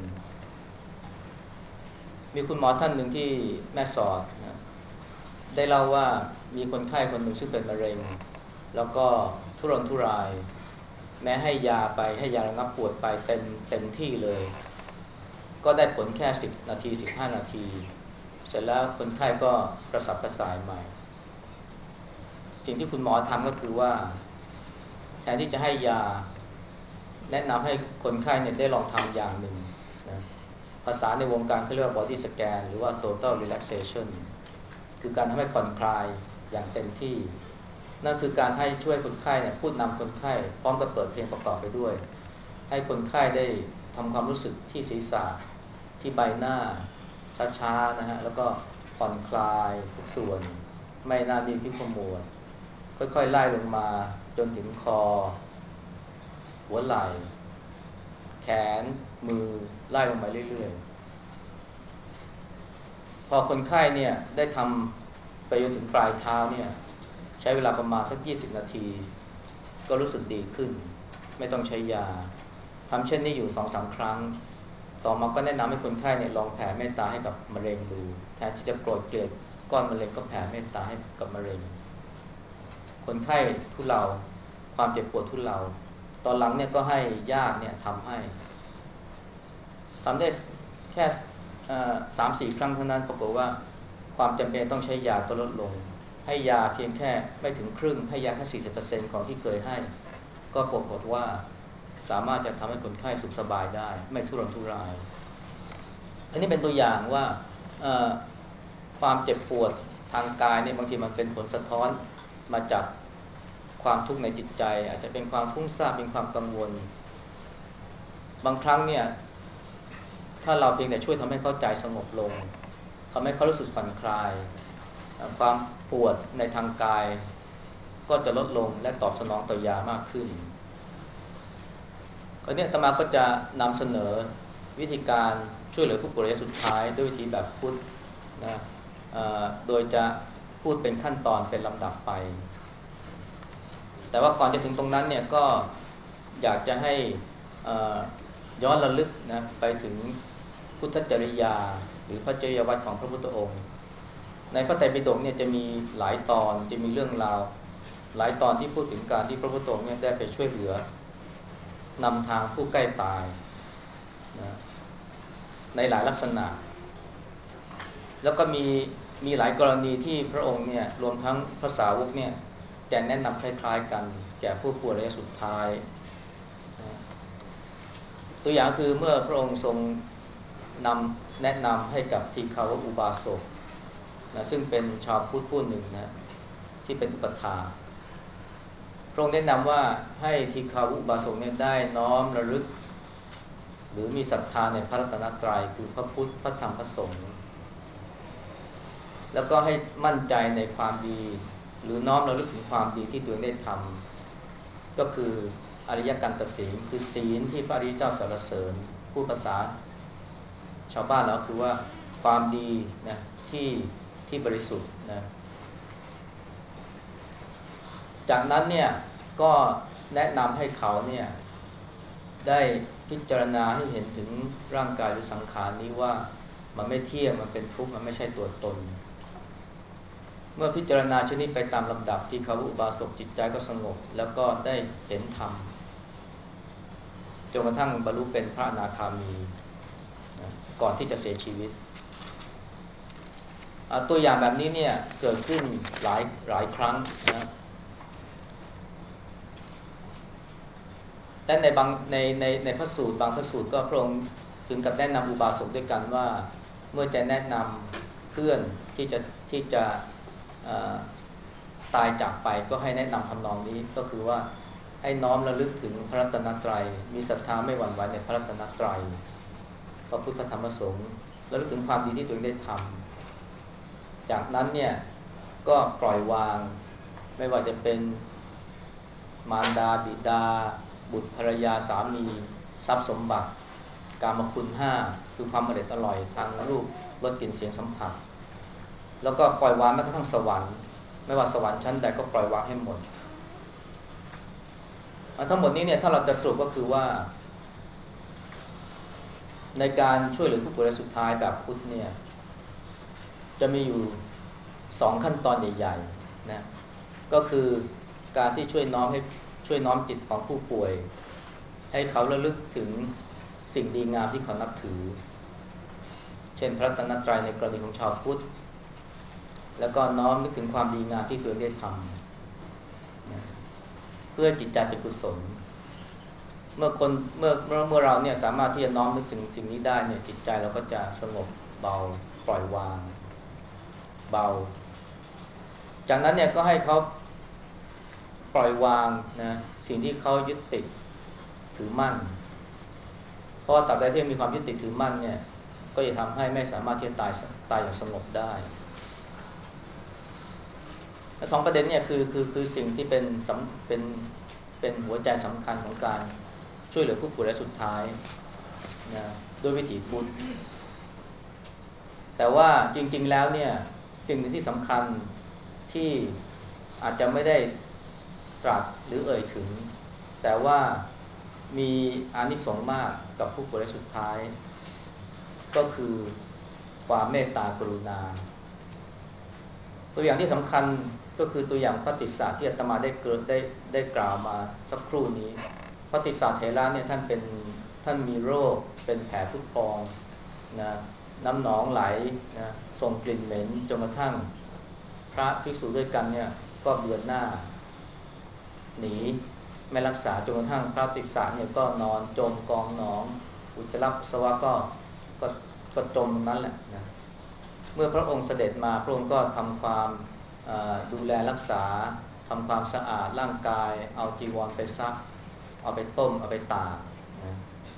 มีคุณหมอท่านหนึ่งที่แม่สอดนะได้เล่าว่ามีคนไข้คนหนึ่งซึ่งเป็นมะเร็งแล้วก็ทุรนทุรายแม้ให้ยาไปให้ยาระงับปวดไปเต็มที่เลยก็ได้ผลแค่10 นาที15 นาทีเสร็จแล้วคนไข้ก็กระสับกระส่ายใหม่สิ่งที่คุณหมอทำก็คือว่าแทนที่จะให้ยาแนะนำให้คนไข้เนี่ยได้ลองทำอย่างหนึ่งนะภาษาในวงการเขาเรียกว่า body scan หรือว่า total relaxation คือการทำให้ผ่อนคลายอย่างเต็มที่นั่นคือการให้ช่วยคนไข้เนี่ยพูดนำคนไข้พร้อมกับเปิดเพลงประกอบไปด้วยให้คนไข้ได้ทำความรู้สึกที่ศีรษะที่ใบหน้าช้าๆนะฮะแล้วก็ผ่อนคลายทุกส่วนไม่น่านิ่งพิขมวดค่อยๆไล่ลงมาจนถึงคอหัวไหล่แขนมือไล่ลงมาเรื่อยๆพอคนไข้เนี่ยได้ทำไปจนถึงปลายเท้าเนี่ยใช้เวลาประมาณสัก20 นาทีก็รู้สึกดีขึ้นไม่ต้องใช้ยาทำเช่นนี้อยู่ 2-3 ครั้งต่อมาก็แนะนำให้คนไข้เนี่ยลองแผ่เมตตาให้กับมะเร็งดูแทนที่จะโกรธเกลียดก้อนมะเร็งก็แผ่เมตตาให้กับมะเร็งคนไข้ทุเลาความเจ็บปวดทุเลาตอนหลังเนี่ยก็ให้ญาติเนี่ยทำได้แค่3-4 ครั้งเท่านั้นปรากฏว่าความจำเป็นต้องใช้ยาก็ลดลงให้ยาเพียงแค่ไม่ถึงครึ่งให้ยาแค่ 40% ของที่เคยให้ก็ปรากฏว่าสามารถจะทำให้คนไข้สุขสบายได้ไม่ทุรนทุรายอันนี้เป็นตัวอย่างว่าความเจ็บปวดทางกายเนี่ยบางทีมันเป็นผลสะท้อนมาจากความทุกข์ในจิตใจอาจจะเป็นความฟุ้งซ่านเป็นความกังวลบางครั้งเนี่ยถ้าเราเพียงแต่ช่วยทำให้เขาใจสงบลงทำให้เขารู้สึกผ่อนคลายความปวดในทางกายก็จะลดลงและตอบสนองต่อยามากขึ้นอันนี้อาตมาก็จะนำเสนอวิธีการช่วยเหลือผู้ป่วยระยะสุดท้ายด้วยวิธีแบบพุทธนะโดยจะพูดเป็นขั้นตอนเป็นลำดับไปแต่ว่าก่อนจะถึงตรงนั้นเนี่ยก็อยากจะให้ย้อนระลึกนะไปถึงพุทธจริยาหรือพระจริยวัตรของพระพุทธองค์ในพระไตรปิฎกเนี่ยจะมีหลายตอนจะมีเรื่องราวหลายตอนที่พูดถึงการที่พระพุทธองค์เนี่ยได้ไปช่วยเหลือนำทางผู้ใกล้ตายนะในหลายลักษณะแล้วก็มีหลายกรณีที่พระองค์เนี่ยรวมทั้งพระสาวกเนี่ยจะแนะนำคล้ายๆกันแก่ผู้ป่วยระยะสุดท้ายนะตัวอย่างคือเมื่อพระองค์ทรงแนะนำให้กับทีฆาวอุบาสกนะซึ่งเป็นชาวพุทธผู้หนึ่งนะที่เป็นอุปถากพระองค์แนะนำว่าให้ทีฆาวอุบาสกเนี่ยได้น้อมระลึกหรือมีศรัทธาในพระรัตนตรัยคือพระพุทธพระธรรมพระสงฆ์แล้วก็ให้มั่นใจในความดีหรือน้อมระลึกถึงความดีที่ตัวเองได้ทำก็คืออริยกันตศีลคือศีลที่พระอริยเจ้าสรรเสริญพูดภาษาชาวบ้านแล้วคือว่าความดีนะที่บริสุทธิ์นะจากนั้นเนี่ยก็แนะนำให้เขาเนี่ยได้พิจารณาให้เห็นถึงร่างกายหรือสังขารนี้ว่ามันไม่เที่ยงมันเป็นทุกข์มันไม่ใช่ตัวตนเมื่อพิจารณาชนิดไปตามลำดับที่เขาอุบาสกจิตใจก็สงบแล้วก็ได้เห็นธรรมจนกระทั่งบรรลุเป็นพระอนาคามีก่อนที่จะเสียชีวิตตัวอย่างแบบนี้เนี่ยเกิดขึ้นหลายครั้งนะแต่ในพระสูตรบางพระสูตรก็พระองค์ถึงกับแนะนำอุบาสกด้วยกันว่าเมื่อจะแนะนำเพื่อนที่จะตายจากไปก็ให้แนะนำทำนองนี้ก็คือว่าให้น้อมระลึกถึงพระรัตนตรัยมีศรัทธาไม่หวั่นไหวในพระรัตนตรัยพระพุทธธรรมประสงค์ระลึกถึงความดีที่ตัวเองได้ทำจากนั้นเนี่ยก็ปล่อยวางไม่ว่าจะเป็นมารดาบิดาบุตรภรรยาสามีทรัพย์สมบัติกามคุณ5คือความอร่อยทางรูปรสกลิ่นเสียงสัมผัสแล้วก็ปล่อยวางแม้กระทั่งสวรรค์ไม่ว่าสวรรค์ชั้นใดก็ปล่อยวางให้หมดทั้งหมดนี้เนี่ยถ้าเราจะสรุปก็คือว่าในการช่วยเหลือผู้ป่วยรายสุดท้ายแบบพุทธเนี่ยจะมีอยู่2ขั้นตอนใหญ่ๆนะก็คือการที่ช่วยน้อมจิตของผู้ป่วยให้เขาระลึกถึงสิ่งดีงามที่เขานับถือเช่นพระรัตนตรัยในกรณีของชาวพุทธแล้วก็น้อมนึกถึงความดีงามที่ตัวเองได้ทำนะเพื่อจิตใจเป็นกุศลเมื่อเราเนี่ยสามารถที่จะน้อมนึกสิ่งนี้ได้เนี่ยจิตใจเราก็จะสงบเบาปล่อยวางเบาจากนั้นเนี่ยก็ให้เขาปล่อยวางนะสิ่งที่เขายึดติดถือมั่นเพราะตราบใดที่มีความยึดติดถือมั่นเนี่ยก็จะทำให้ไม่สามารถที่จะตายอย่างสงบได้สองประเด็นเนี่ยคือสิ่งที่เป็นหัวใจสำคัญของการช่วยเหลือผู้ป่วยรายสุดท้ายนะด้วยวิถีพุทธแต่ว่าจริงๆแล้วเนี่ยสิ่งหนึ่งที่สำคัญที่อาจจะไม่ได้ตรัสหรือเอ่ยถึงแต่ว่ามีอานิสงส์มากกับผู้ป่วยรายสุดท้ายก็คือความเมตตากรุณาตัวอย่างที่สำคัญก็คือตัวอย่างพระติสสะที่อาตมาได้กล่าวมาสักครู่นี้พระติสสะเถระเนี่ยท่านมีโรคเป็นแผลพุพองนะน้ำหนองไหลนะส่งกลิ่นเหม็นจนกระทั่งพระภิกษุด้วยกันเนี่ยก็เบือนหน้าหนีไม่รักษาจนกระทั่งพระติสสะเนี่ยก็นอนจมกองหนองอุจจาระปัสสาวะก็ก็จมตรงนั้นแหละนะเมื่อพระองค์เสด็จมาพระองค์ก็ทำความดูแลรักษาทำความสะอาดร่างกายเอาจีวรไปซักเอาไปต้มเอาไปตากนะ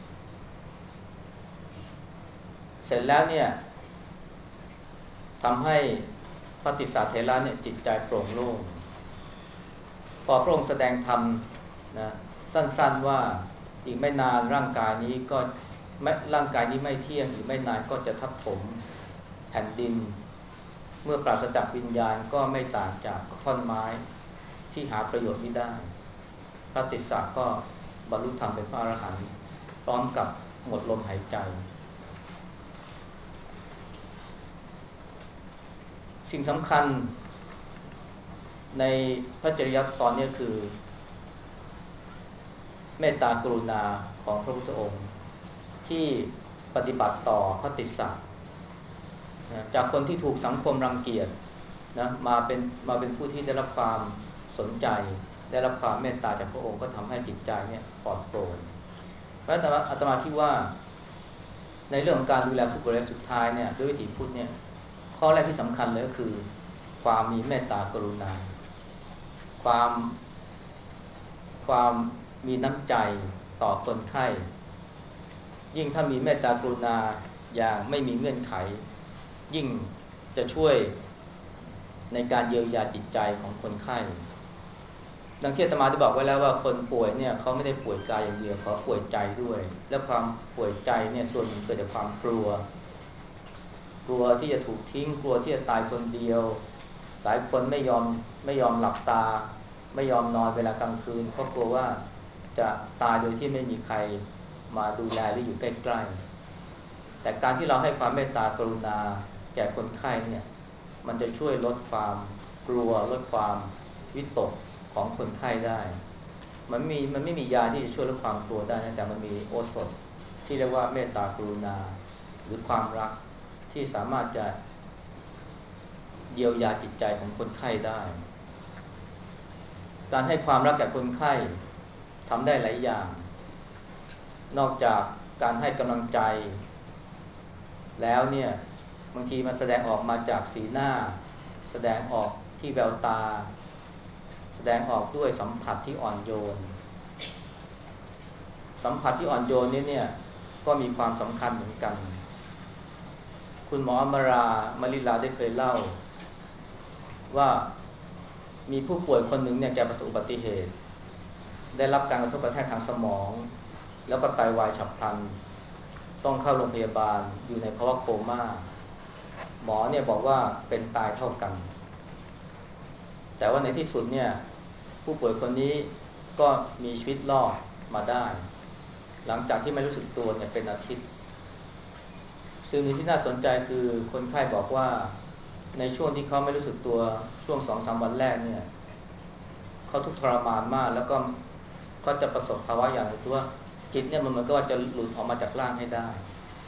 เสร็จแล้วเนี่ยทำให้พระติสสะเถระเนี่ยจิตใจโปร่งโล่งพอพระองค์แสดงธรรมนะสั้นๆว่าอีกไม่นานร่างกายนี้ก็ร่างกายนี้ไม่เที่ยงอีกไม่นานก็จะทับถมแผ่นดินเมื่อปราศจากวิญญาณก็ไม่ต่างจากท่อนไม้ที่หาประโยชน์ไม่ได้พระติสสะก็บรรลุธรรมเป็นพระอรหันต์พร้อมกับหมดลมหายใจสิ่งสำคัญในพระจริยวัตรตอนนี้คือเมตตากรุณาของพระพุทธองค์ที่ปฏิบัติต่อพระติสสะจากคนที่ถูกสังคมรังเกียจนะมาเป็นผู้ที่ได้รับความสนใจได้รับความเมตตาจากพระองค์ก็ทำให้จิตใจเนี่ยปลอดโปร่งเพราะฉะนั้นอาตมาคิดว่าในเรื่องของการดูแลผู้ป่วยรายสุดท้ายเนี่ยด้วยวิถีพุทธเนี่ยข้อแรกที่สำคัญเลยก็คือความมีเมตตากรุณาความความมีน้ำใจต่อคนไข้ยิ่งถ้ามีเมตตากรุณาอย่างไม่มีเงื่อนไขยิ่งจะช่วยในการเยียวยาจิตใจของคนไข้ดังที่อาตมาได้บอกไว้แล้วว่าคนป่วยเนี่ยเขาไม่ได้ป่วยกายอย่างเดียวเขาป่วยใจด้วยและความป่วยใจเนี่ยส่วนหนึ่งเกิดจากความกลัวที่จะถูกทิ้งกลัวที่จะตายคนเดียวหลายคนไม่ยอมหลับตาไม่ยอมนอนเวลากลางคืนเพราะกลัวว่าจะตายโดยที่ไม่มีใครมาดูแลหรืออยู่ใกล้ๆแต่การที่เราให้ความเมตตากรุณาแก่คนไข้เนี่ยมันจะช่วยลดความกลัวลดความวิตกของคนไข้ได้มันไม่มียาที่จะช่วยลดความกลัวได้นะแต่มันมีโอสถที่เรียกว่าเมตตากรุณาหรือความรักที่สามารถจะเยียวยาจิตใจของคนไข้ได้การให้ความรักแก่คนไข้ทำได้หลายอย่างนอกจากการให้กำลังใจแล้วเนี่ยบางทีมันแสดงออกมาจากสีหน้าแสดงออกที่แววตาแสดงออกด้วยสัมผัสที่อ่อนโยนสัมผัสที่อ่อนโยนนี้เนี่ยก็มีความสำคัญเหมือนกันคุณหมออมรามลิลาได้เคยเล่าว่ามีผู้ป่วยคนหนึ่งเนี่ยแกประสบอุบัติเหตุได้รับการกระทบกระแทกทางสมองแล้วก็ไตวายฉับพลันต้องเข้าโรงพยาบาลอยู่ในภาวะโคม่าหมอเนี่ยบอกว่าเป็นตายเท่ากันแต่ว่าในที่สุดเนี่ยผู้ป่วยคนนี้ก็มีชีวิตรอดมาได้หลังจากที่ไม่รู้สึกตัวเนี่ยเป็นอาทิตย์สิ่งที่น่าสนใจคือคนไข้บอกว่าในช่วงที่เขาไม่รู้สึกตัวช่วง 2-3 วันแรกเนี่ยเขาทุกข์ทรมานมากแล้วก็จะประสบภาวะอย่างคือว่าจิตเนี่ยมันเหมือนกับว่าจะหลุดออกมาจากร่างให้ได้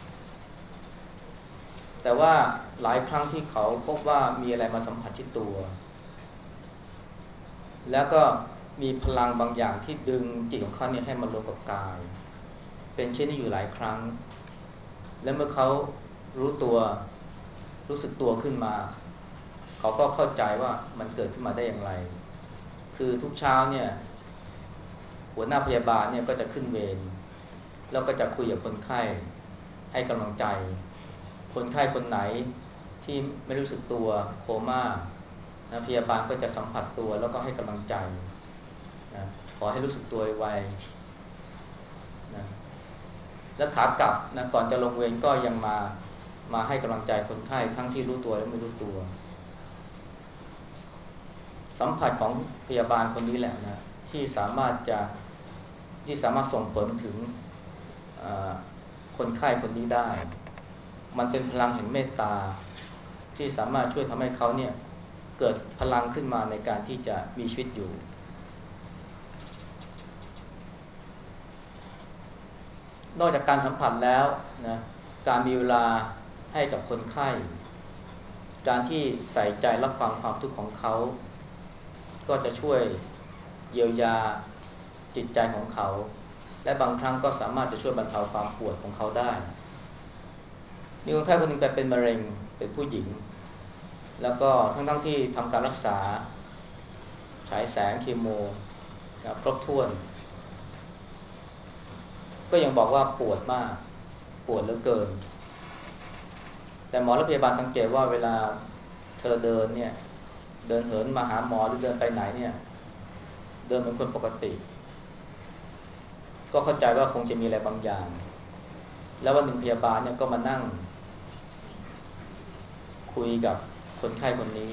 แต่ว่าหลายครั้งที่เขาพบว่ามีอะไรมาสัมผัสที่ตัวแล้วก็มีพลังบางอย่างที่ดึงจิตของเขาเนี่ยให้มารวมกับกายเป็นเช่นนี้อยู่หลายครั้งและเมื่อเขารู้ตัวรู้สึกตัวขึ้นมาเขาก็เข้าใจว่ามันเกิดขึ้นมาได้อย่างไรคือทุกเช้าเนี่ยหัวหน้าพยาบาลเนี่ยก็จะขึ้นเวรแล้วก็จะคุยกับคนไข้ให้กำลังใจคนไข้คนไหนที่ไม่รู้สึกตัวโคม่านะพยาบาลก็จะสัมผัสตัวแล้วก็ให้กำลังใจนะขอให้รู้สึกตัวไวนะแล้วขากลับนะก่อนจะลงเวรก็ยังมาให้กำลังใจคนไข้ทั้งที่รู้ตัวและไม่รู้ตัวสัมผัสของพยาบาลคนนี้แหละนะที่สามารถส่งผลถึงคนไข้คนนี้ได้มันเป็นพลังแห่งเมตตาที่สามารถช่วยทำให้เขาเนี่ยเกิดพลังขึ้นมาในการที่จะมีชีวิตอยู่นอกจากการสัมผัสแล้วนะการมีเวลาให้กับคนไข้การที่ใส่ใจรับฟังความทุกข์ของเขาก็จะช่วยเยียวยาจิตใจของเขาและบางครั้งก็สามารถจะช่วยบรรเทาความปวดของเขาได้มีคนไข้คนหนึ่งเป็นมะเร็งเป็นผู้หญิงแล้วก็ทั้งที่ทำการรักษาฉายแสงคีโมครบถ้วนก็ยังบอกว่าปวดมากปวดเหลือเกินแต่หมอและพยาบาลสังเกตว่าเวลาเธอเดินเนี่ยเดินเหินมาหาหมอหรือเดินไปไหนเนี่ยเดินเหมือนคนปกติก็เข้าใจว่าคงจะมีอะไรบางอย่างแล้ววันหนึ่งพยาบาลเนี่ยก็มานั่งคุยกับคนไข้คนนี้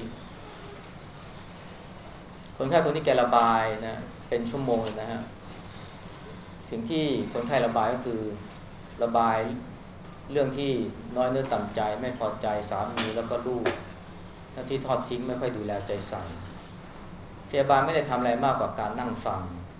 คนไข้คนนี้แกระบายนะเป็นชั่วโมงเลยนะฮะสิ่งที่คนไข้ระบายก็คือระบายเรื่องที่น้อยเนื้อต่ำใจไม่พอใจสามีแล้วก็ลูกที่ทอดทิ้งไม่ค่อยดูแลใจใส่พยาบาลไม่ได้ทำอะไรมากกว่าการนั่งฟัง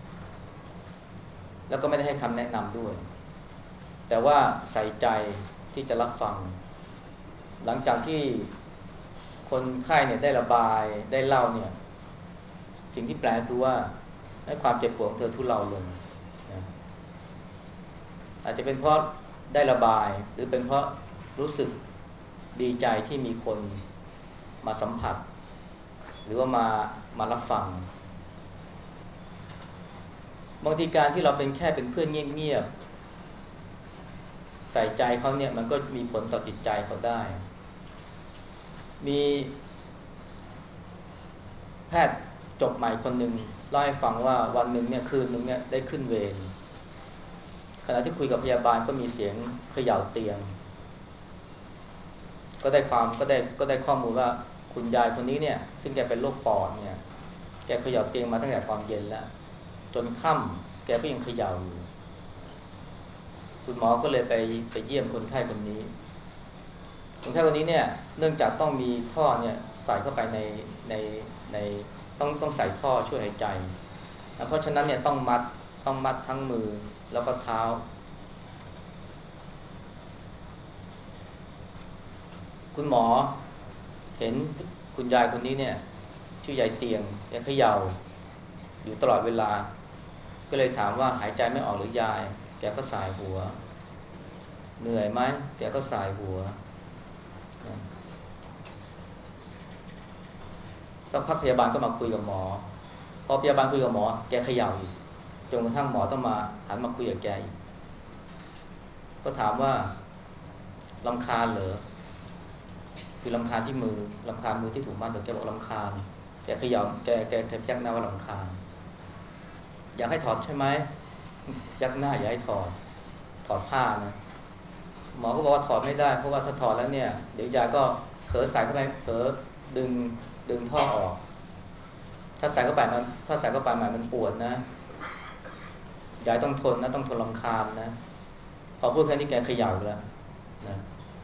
แล้วก็ไม่ได้ให้คำแนะนำด้วยแต่ว่าใส่ใจที่จะรับฟังหลังจากที่คนไข้เนี่ยได้ระบายได้เล่าเนี่ยสิ่งที่แปลคือว่าให้ความเจ็บปวดของเธอทุเลาลงนะอาจจะเป็นเพราะได้ระบายหรือเป็นเพราะรู้สึกดีใจที่มีคนมาสัมผัสหรือว่ามารับฟังบางทีการที่เราเป็นเพื่อนเงียบๆใส่ใจเขาเนี่ยมันก็มีผลต่อจิตใจเขาได้มีแพทย์จบใหม่คนหนึ่งเล่าให้ฟังว่าวันหนึ่งเนี่ยคืนหนึ่งเนี่ยได้ขึ้นเวรขณะที่คุยกับพยาบาลก็มีเสียงเขย่าเตียงก็ได้ข้อมูลว่าคุณยายคนนี้เนี่ยซึ่งแกเป็นโรคปอดเนี่ยแกเขย่าเตียงมาตั้งแต่ตอนเย็นแล้วจนค่ำแกก็ยังเขย่าอยู่คุณหมอก็เลยไปเยี่ยมคนไข้คนนี้คนไข้คนนี้เนี่ยเนื่องจากต้องมีท่อเนี่ยใส่เข้าไปในในต้องใส่ท่อช่วยหายใจเพราะฉะนั้นเนี่ยต้องมัดทั้งมือแล้วก็เท้าคุณหมอเห็นคุณยายคนนี้เนี่ยชื่อยายเตียงแกเขย่าอยู่ตลอดเวลาก็เลยถามว่าหายใจไม่ออกหรือยายแกก็สายหัวเหนื่อยไหมแกก็สายหัวสักพักพยาบาลก็มาคุยกับหมอพอพยาบาลคุยกับหมอแกเขย่าอีกจนกระทั่งหมอต้องมาหันมาคุยกับแกอีกก็ถามว่ารำคาญเหรอคือรำคาญที่มือรำคาญมือที่ถูกมัดหรือแกบอกรำคาญแกเขย่าแกพยักหน้าว่ารำคาญอยากให้ถอดใช่ไหมยักหน้าอยากให้ถอดผ้านะหมอก็บอกว่าถอดไม่ได้เพราะว่าถ้าถอดแล้วเนี่ยเดี๋ยวยายก็เผลอใส่เข้าไปเผลอดึงดึงท่อออกถ้าใส่เข้าไปมันปวดนะยายต้องทนนะต้องทนรำคาญนะพอพูดแค่นี้แกเขย่าแล้วนะ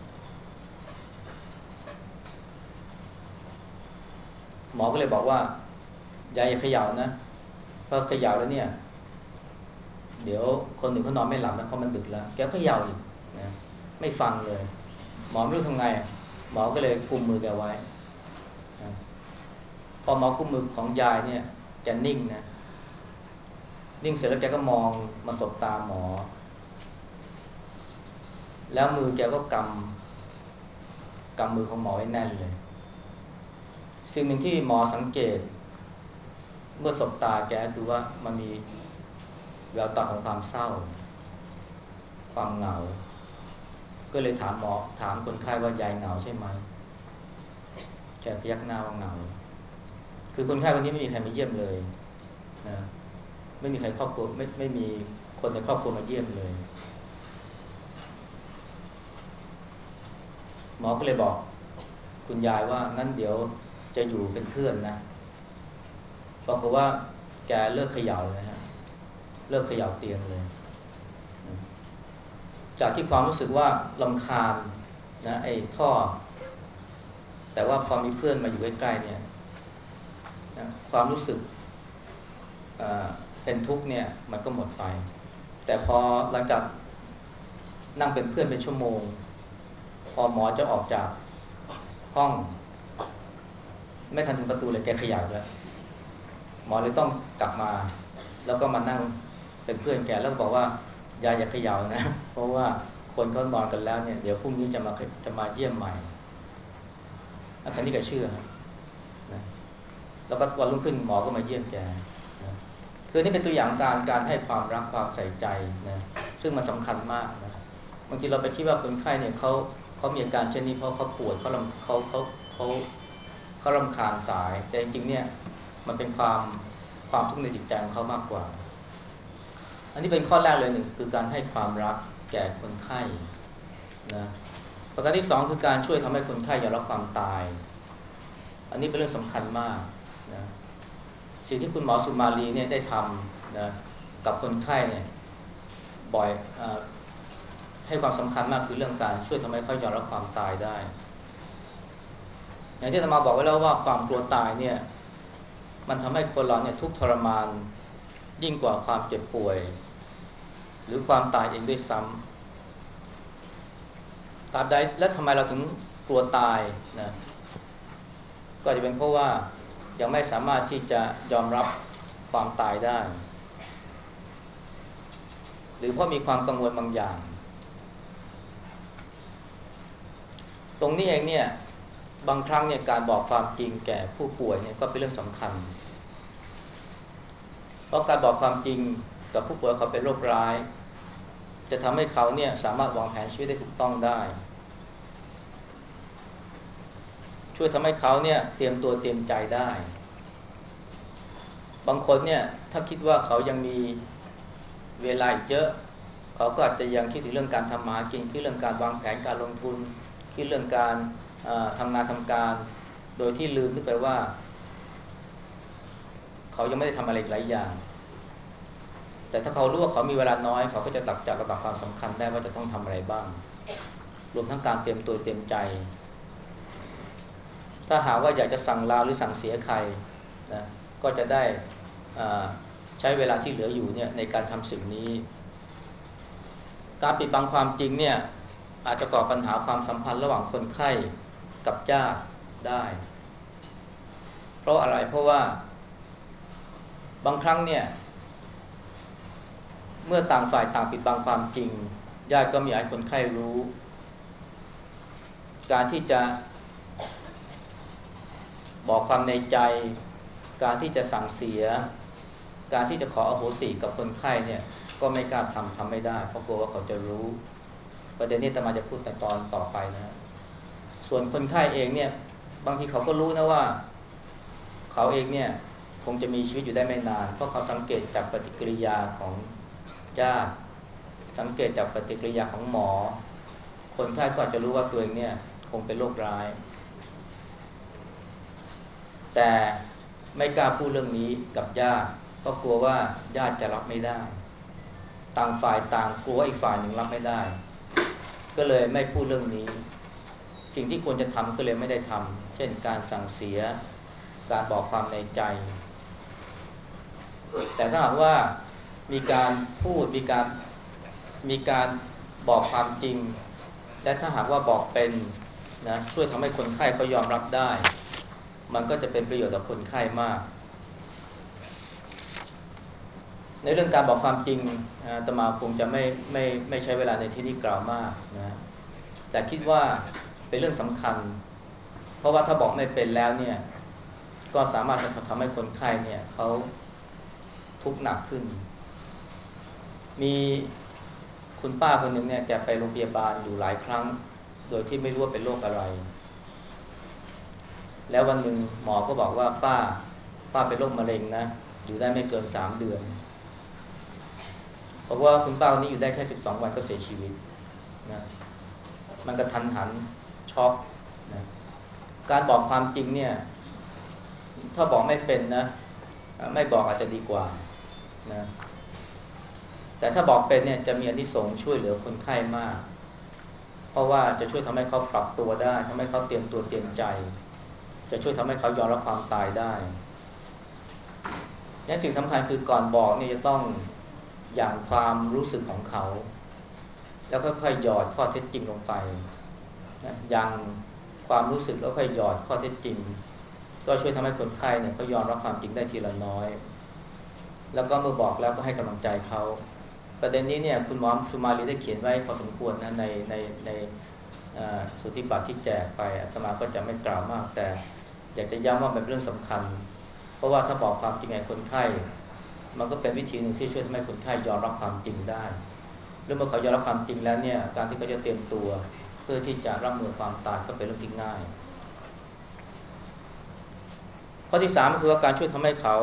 หมอก็เลยบอกว่ายายอย่าเขย่านะเพราะเขย่าแล้วเนี่ยเดี๋ยวคนหนึ่งเขานอนไม่หลับนะเพราะมันดึกแล้วแกเขย่าอีกนะไม่ฟังเลยหมอไม่รู้ทำไงหมอก็เลยกุมมือแกไว้นะพอหมอกุมมือของยายเนี่ยแกนิ่งนะนิ่งเสร็จแล้วแกก็มองมาสบตาหมอแล้วมือแกก็กำมือของหมอไว้แน่นเลยสิ่งหนึ่งที่หมอสังเกตเมื่อสบตาแกคือว่ามันมีแววตาของความเศร้าความเหงาก็เลยถามคนไข้ว่ายายเหงาใช่ไหมแกพยักหน้าว่าเหงาคือคนไข้คนนี้ไม่มีใครมาเยี่ยมเลยนะไม่มีใครครอบครัวไม่มีคนในครอบครัวมาเยี่ยมเลยหมอก็เลยบอกคุณยายว่างั้นเดี๋ยวจะอยู่เป็นเพื่อนนะบอกว่าแกเลิกเขย่าเลยนะฮะเลิกเขย่าเตียงเลยจากที่ความรู้สึกว่ารำคาญนะไอ้ท่อแต่ว่าพอมีเพื่อนมาอยู่ใกล้ๆเนี่ยนะความรู้สึกเป็นทุกข์เนี่ยมันก็หมดไปแต่พอหลังจากนั่งเป็นเพื่อนเป็นชั่วโมงพอหมอจะออกจากห้องไม่ทันถึงประตูเลยแกเขย่าแล้วหมอเลยต้องกลับมาแล้วก็มานั่งเป็นเพื่อนแกแล้วบอกว่ายายอย่าเขย่านะเพราะว่าคนเขานอนกันแล้วเนี่ยเดี๋ยวพรุ่งนี้จะมาเยี่ยมใหม่อันนี้แกเชื่อนะแล้วก็วันรุ่งขึ้นหมอก็มาเยี่ยมแกนะคือนี่เป็นตัวอย่างการให้ความรักความใส่ใจนะซึ่งมันสำคัญมากนะบางทีเราไปคิดว่าคนไข้เนี่ยเขามีอาการเช่นนี้เพราะเขาปวดเขารำคาญสายแต่จริงๆเนี่ยมันเป็นความทุกข์ในจิตใจของเขามากกว่าอันนี้เป็นข้อแรกเลยหนึ่งคือการให้ความรักแก่คนไข้นะประการที่สองคือการช่วยทำให้คนไข้ยอมรับความตายอันนี้เป็นเรื่องสำคัญมากนะสิ่งที่คุณหมอสุมาลีเนี่ยได้ทำนะกับคนไข้เนี่ยบ่อยให้ความสำคัญมากคือเรื่องการช่วยทำให้เขายอมรับความตายได้อย่างที่อาตมาบอกไว้แล้วว่าความกลัวตายเนี่ยมันทำให้คนเราเนี่ยทุกข์ทรมานยิ่งกว่าความเจ็บป่วยหรือความตายเองด้วยซ้ำตราบใดและทำไมเราถึงกลัวตายนะก็จะเป็นเพราะว่ายังไม่สามารถที่จะยอมรับความตายได้หรือเพราะมีความกังวลบางอย่างตรงนี้เองเนี่ยบางครั้งเนี่ยการบอกความจริงแก่ผู้ป่วยเนี่ยก็เป็นเรื่องสำคัญเพราะการบอกความจริงกับผู้ป่วยเขาเป็นโรคร้ายจะทำให้เขาเนี่ยสามารถวางแผนชีวิตได้ถูกต้องได้ช่วยทำให้เขาเนี่ยเตรียมตัวเตรียมใจได้บางคนเนี่ยถ้าคิดว่าเขายังมีเวลาอีกเยอะเขาก็อาจจะยังคิดถึงเรื่องการทำมาหากินคิดเรื่องการวางแผนการลงทุนคิดเรื่องการทำงานทำการโดยที่ลืมไปว่าเขายังไม่ได้ทำอะไรหลายอย่างแต่ถ้าเขารู้ว่าเขามีเวลาน้อยเขาก็จะตัดจัดระดับความสำคัญได้ว่าจะต้องทำอะไรบ้างรวมทั้งการเตรียมตัวเตรียมใจถ้าหากว่าอยากจะสั่งลาหรือสั่งเสียใครนะก็จะได้ใช้เวลาที่เหลืออยู่เนี่ยในการทำสิ่งนี้การปิดบังความจริงเนี่ยอาจจะก่อปัญหาความสัมพันธ์ระหว่างคนไข้กับญาติได้เพราะอะไรเพราะว่าบางครั้งเนี่ยเมื่อต่างฝ่ายต่างปิดบังความจริงญาติก็ไม่อยากให้คนไข้รู้การที่จะบอกความในใจการที่จะสั่งเสียการที่จะขออโหสิกับคนไข้เนี่ยก็ไม่กล้าทำไม่ได้เพราะกลัวว่าเขาจะรู้ประเด็นนี้อาตมาจะพูดแต่ตอนต่อไปนะส่วนคนไข้เองเนี่ยบางทีเขาก็รู้นะว่าเขาเองเนี่ยคงจะมีชีวิตอยู่ได้ไม่นานเพราะเขาสังเกตจากปฏิกิริยาของญาติสังเกตจากปฏิกิริยาของหมอคนไข้ก็อาจจะรู้ว่าตัวเองเนี่ยคงเป็นโรคร้ายแต่ไม่กล้าพูดเรื่องนี้กับญาติเพราะกลัวว่าญาติจะรับไม่ได้ต่างฝ่ายต่างกลัวอีกฝ่ายหนึ่งรับไม่ได้ก็เลยไม่พูดเรื่องนี้สิ่งที่ควรจะทำก็เลยไม่ได้ทำเช่นการสั่งเสียการบอกความในใจแต่ถ้าหากว่ามีการพูดมีการบอกความจริงและถ้าหากว่าบอกเป็นนะช่วยทำให้คนไข้เขายอมรับได้มันก็จะเป็นประโยชน์ต่อคนไข้มากในเรื่องการบอกความจริงอาตมาคงจะไม่ใช้เวลาในที่นี้กล่าวมากนะแต่คิดว่าเป็นเรื่องสำคัญเพราะว่าถ้าบอกไม่เป็นแล้วเนี่ยก็สามารถจะทำให้คนไข้เนี่ยเขาทุกข์หนักขึ้นมีคุณป้าคนหนึ่งเนี่ยแกไปโรงพยาบาลอยู่หลายครั้งโดยที่ไม่รู้ว่าเป็นโรคอะไรแล้ววันหนึ่งหมอก็บอกว่าป้าป้าเป็นโรคมะเร็งนะอยู่ได้ไม่เกิน3 เดือนบอกว่าคุณป้าคนนี้อยู่ได้แค่12 วันก็เสียชีวิตนะมันกระทันหันช็อกนะการบอกความจริงเนี่ยถ้าบอกไม่เป็นนะไม่บอกอาจจะดีกว่านะแต่ถ้าบอกเป็นเนี่ยจะมีอานิสงส์ช่วยเหลือคนไข้มากเพราะว่าจะช่วยทำให้เขาปรับตัวได้ทำให้เขาเตรียมตัวเตรียมใจจะช่วยทำให้เขายอมรับความตายได้และสิ่งสำคัญคือก่อนบอกนี่จะต้องอย่างความรู้สึกของเขาแล้วค่อยๆหยอดข้อเท็จจริงลงไปนะอย่างความรู้สึกแล้วค่อยหยอดข้อเท็จจริงก็ช่วยทำให้คนไข้เนี่ยเขายอมรับความจริงได้ทีละน้อยแล้วก็เมื่อบอกแล้วก็ให้กำลังใจเขาประเด็นนี้เนี่ยคุณหมอสุมาลีได้เขียนไว้พอสมควรนะในสุทธิบัตรที่แจกไปอาตมาก็จะไม่กล่าวมากแต่อยากจะย้ำว่าเป็นเรื่องสำคัญเพราะว่าถ้าบอกความจริงให้คนไข้มันก็เป็นวิธีหนึ่งที่ช่วยทำให้คนไข้ยอมรับความจริงได้แล้วเมื่อเขายอมรับความจริงแล้วเนี่ยการที่เขาจะเตรียมตัวเพื่อที่จะรับมือความตายก็เป็นเรื่องที่ง่ายข้อที่3คือว่าการช่วยทำให้เขา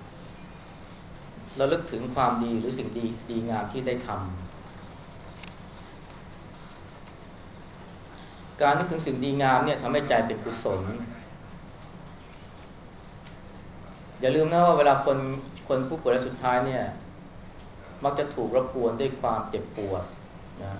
ระลึกถึงความดีหรือสิ่งดีงามที่ได้ทำการนึกถึงสิ่งดีงามเนี่ยทำให้ใจเป็นกุศลอย่าลืมนะว่าเวลาคนผู้ป่วยรายสุดท้ายเนี่ยมักจะถูกรบกวนด้วยความเจ็บปวดนะ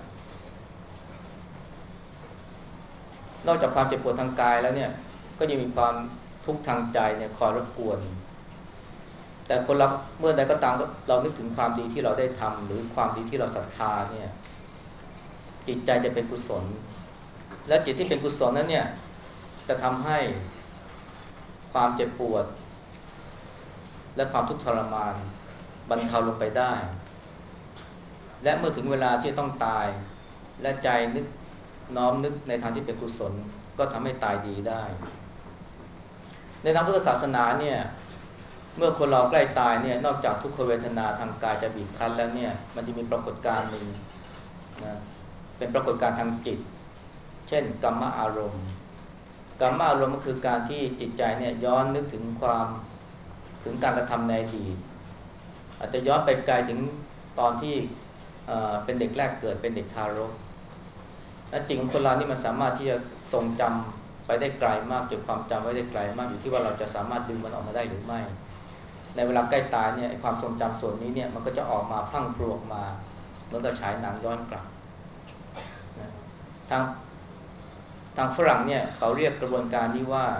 นอกจากความเจ็บปวดทางกายแล้วเนี่ยก็ยังมีความทุกข์ทางใจเนี่ยคอยรบกวนแต่คนเราเมื่อใดก็ตามเรานึกถึงความดีที่เราได้ทำหรือความดีที่เราศรัทธาเนี่ยจิตใจจะเป็นกุศลและจิตที่เป็นกุศลนั้นเนี่ยจะทำให้ความเจ็บปวดและความทุกข์ทรมานบรรเทาลงไปได้และเมื่อถึงเวลาที่ต้องตายและใจนึกน้อมนึกในทางที่เป็นกุศลก็ทำให้ตายดีได้ในทางพุทธศาสนาเนี่ยเมื่อคนเราใกล้ตายเนี่ยนอกจากทุกขเวทนาทางกายจะบีบคั้นแล้วเนี่ยมันจะมีปรากฏการณ์หนึ่งนะเป็นปรากฏการณ์ทางจิตเช่นกัมมอารมณ์กัมมอารมณ์ก็คือการที่จิตใจเนี่ยย้อนนึกถึงการกระทำในอดีตอาจจะย้อนไปไกลถึงตอนที่เป็นเด็กแรกเกิดเป็นเด็กทารกและจิตของคนเรานี่มันสามารถที่จะทรงจำไปได้ไกลมากเก็บความจำไว้ได้ไกลมากอยู่ที่ว่าเราจะสามารถดึงมันออกมาได้หรือไม่ในเวลาใกล้ตายเนี่ยความทรงจำส่วนนี้เนี่ยมันก็จะออกมาพรั่งพรูออกมาเหมือนกับฉายหนังย้อนกลับนะทางฝรั่งเนี่ยเขาเรียกกระบวนการนี้ว่า